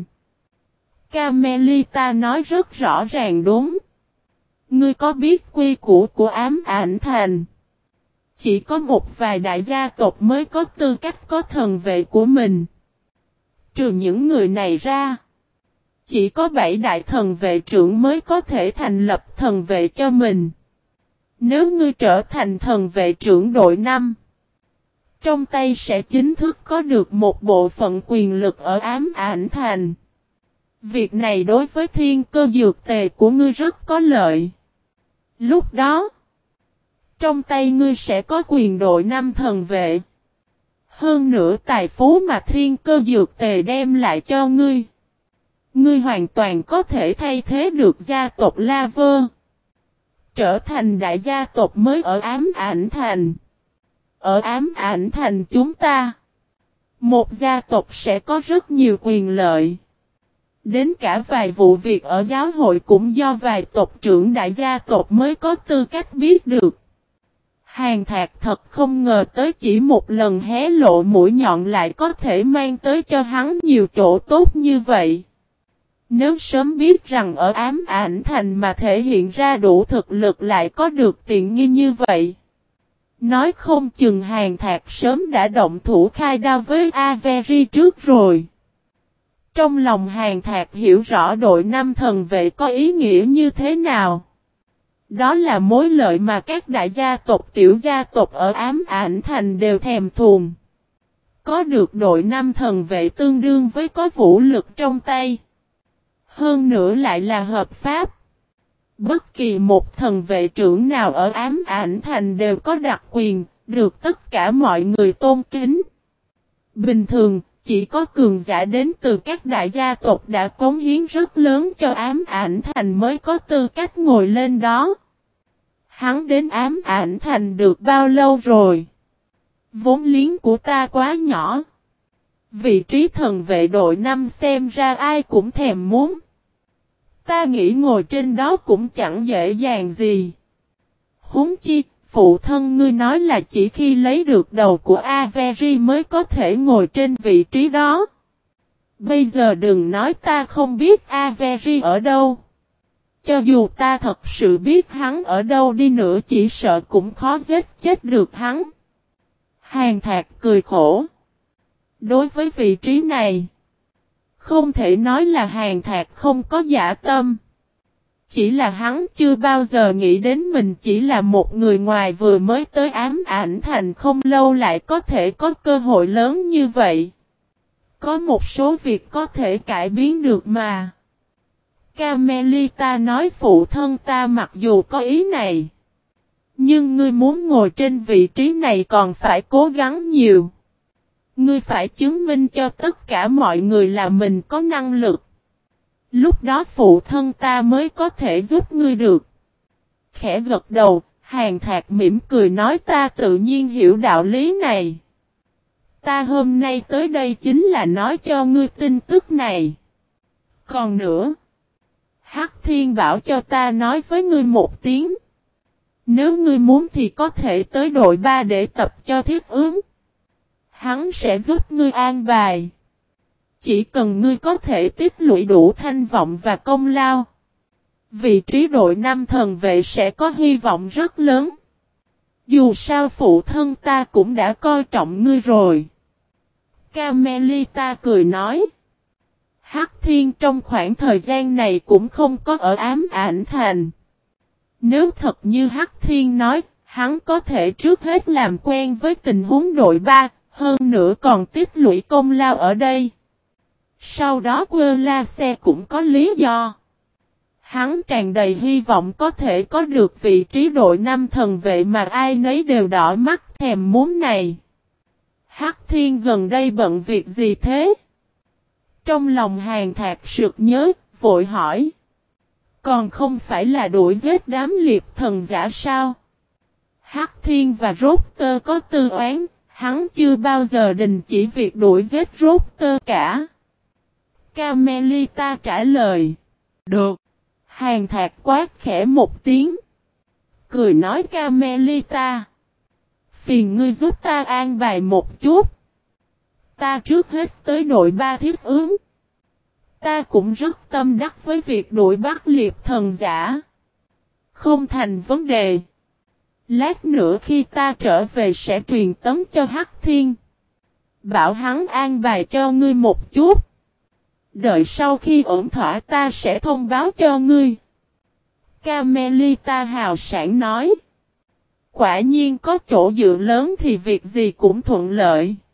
Carmelita nói rất rõ ràng đúng. Ngươi có biết quy củ của ám ảnh thành? Chỉ có một vài đại gia tộc mới có tư cách có thần vệ của mình. Trừ những người này ra, chỉ có 7 đại thần vệ trưởng mới có thể thành lập thần vệ cho mình. Nếu ngươi trở thành thần vệ trưởng đội 5, trong tay sẽ chính thức có được một bộ phận quyền lực ở ám ảnh thành. Việc này đối với thiên cơ dược tề của ngươi rất có lợi. Lúc đó, trong tay ngươi sẽ có quyền đội 5 thần vệ. Hơn nữa tài phú mà thiên cơ dược tề đem lại cho ngươi. Ngươi hoàn toàn có thể thay thế được gia tộc La Vơ. Trở thành đại gia tộc mới ở ám ảnh thành. Ở ám ảnh thành chúng ta, một gia tộc sẽ có rất nhiều quyền lợi. Đến cả vài vụ việc ở giáo hội cũng do vài tộc trưởng đại gia tộc mới có tư cách biết được. Hàn Thạc thật không ngờ tới chỉ một lần hé lộ mũi nhọn lại có thể mang tới cho hắn nhiều chỗ tốt như vậy. Nếu sớm biết rằng ở ám ảnh thành mà thể hiện ra đủ thực lực lại có được tiện nghi như vậy. Nói không chừng Hàn Thạc sớm đã động thủ khai đao với Avery trước rồi. Trong lòng Hàn Thạc hiểu rõ đội 5 thần vệ có ý nghĩa như thế nào. Đó là mối lợi mà các đại gia tộc tiểu gia tộc ở ám ảnh thành đều thèm thuồng. Có được đội 5 thần vệ tương đương với có vũ lực trong tay. Hơn nữa lại là hợp pháp. Bất kỳ một thần vệ trưởng nào ở Ám Ảnh Thành đều có đặc quyền, được tất cả mọi người tôn kính. Bình thường, chỉ có cường giả đến từ các đại gia tộc đã cống hiến rất lớn cho Ám Ảnh Thành mới có tư cách ngồi lên đó. Hắn đến Ám Ảnh Thành được bao lâu rồi? Vốn liếng của ta quá nhỏ. Vị trí thần vệ đội 5 xem ra ai cũng thèm muốn. Ta nghĩ ngồi trên đó cũng chẳng dễ dàng gì. Huống chi, phụ thân ngươi nói là chỉ khi lấy được đầu của Avery mới có thể ngồi trên vị trí đó. Bây giờ đừng nói ta không biết Avery ở đâu. Cho dù ta thật sự biết hắn ở đâu đi nữa chỉ sợ cũng khó giết chết được hắn. Hàn Thạc cười khổ. Đối với vị trí này, không thể nói là Hàn Thạc không có dã tâm. Chỉ là hắn chưa bao giờ nghĩ đến mình chỉ là một người ngoài vừa mới tới Ám Ảnh Thành không lâu lại có thể có cơ hội lớn như vậy. Có một số việc có thể cải biến được mà. Carmelita nói phụ thân ta mặc dù có ý này. Nhưng ngươi muốn ngồi trên vị trí này còn phải cố gắng nhiều. Ngươi phải chứng minh cho tất cả mọi người là mình có năng lực. Lúc đó phụ thân ta mới có thể giúp ngươi được. Khẽ gật đầu, Hàn Thạc mỉm cười nói ta tự nhiên hiểu đạo lý này. Ta hôm nay tới đây chính là nói cho ngươi tin tức này. Còn nữa, Hắc Thiên bảo cho ta nói với ngươi một tiếng. Nếu ngươi muốn thì có thể tới đội 3 để tập cho thiết ứng. Hắn sẽ giúp ngươi an bài. Chỉ cần ngươi có thể tích lũy đủ thanh vọng và công lao. Vị trí đội 5 thần vệ sẽ có hy vọng rất lớn. Dù sao phụ thân ta cũng đã coi trọng ngươi rồi. Carmelita cười nói. Hắc Thiên trong khoảng thời gian này cũng không có ở Ám Ảnh Thành. Nếu thật như Hắc Thiên nói, hắn có thể trước hết làm quen với tình huống đội 3, hơn nữa còn tích lũy công lao ở đây. Sau đó quơ la xe cũng có lý do. Hắn tràn đầy hy vọng có thể có được vị trí đội 5 thần vệ mà ai nấy đều đỏ mắt thèm muốn này. Hắc Thiên gần đây bận việc gì thế? Trong lòng Hàn Thạc sực nhớ, vội hỏi. Còn không phải là đuổi giết đám liệp thần giả sao? Hắc Thiên và Rotter có tư oán, hắn chưa bao giờ đình chỉ việc đuổi giết Rotter cả. Carmelita trả lời. Được. Hàn Thạc quát khẽ một tiếng. Cười nói Carmelita. Phiền ngươi giúp ta an bài một chút. Ta trước hết tới đội 3 thiết ứng. Ta cũng rất tâm đắc với việc đuổi bắt liệp thần giả. Không thành vấn đề. Lát nữa khi ta trở về sẽ truyền tống cho Hắc Thiên. Bảo hắn an bài cho ngươi một chút. Đợi sau khi ổn thỏa ta sẽ thông báo cho ngươi. Carmelita hào sảng nói. Quả nhiên có chỗ dựa lớn thì việc gì cũng thuận lợi.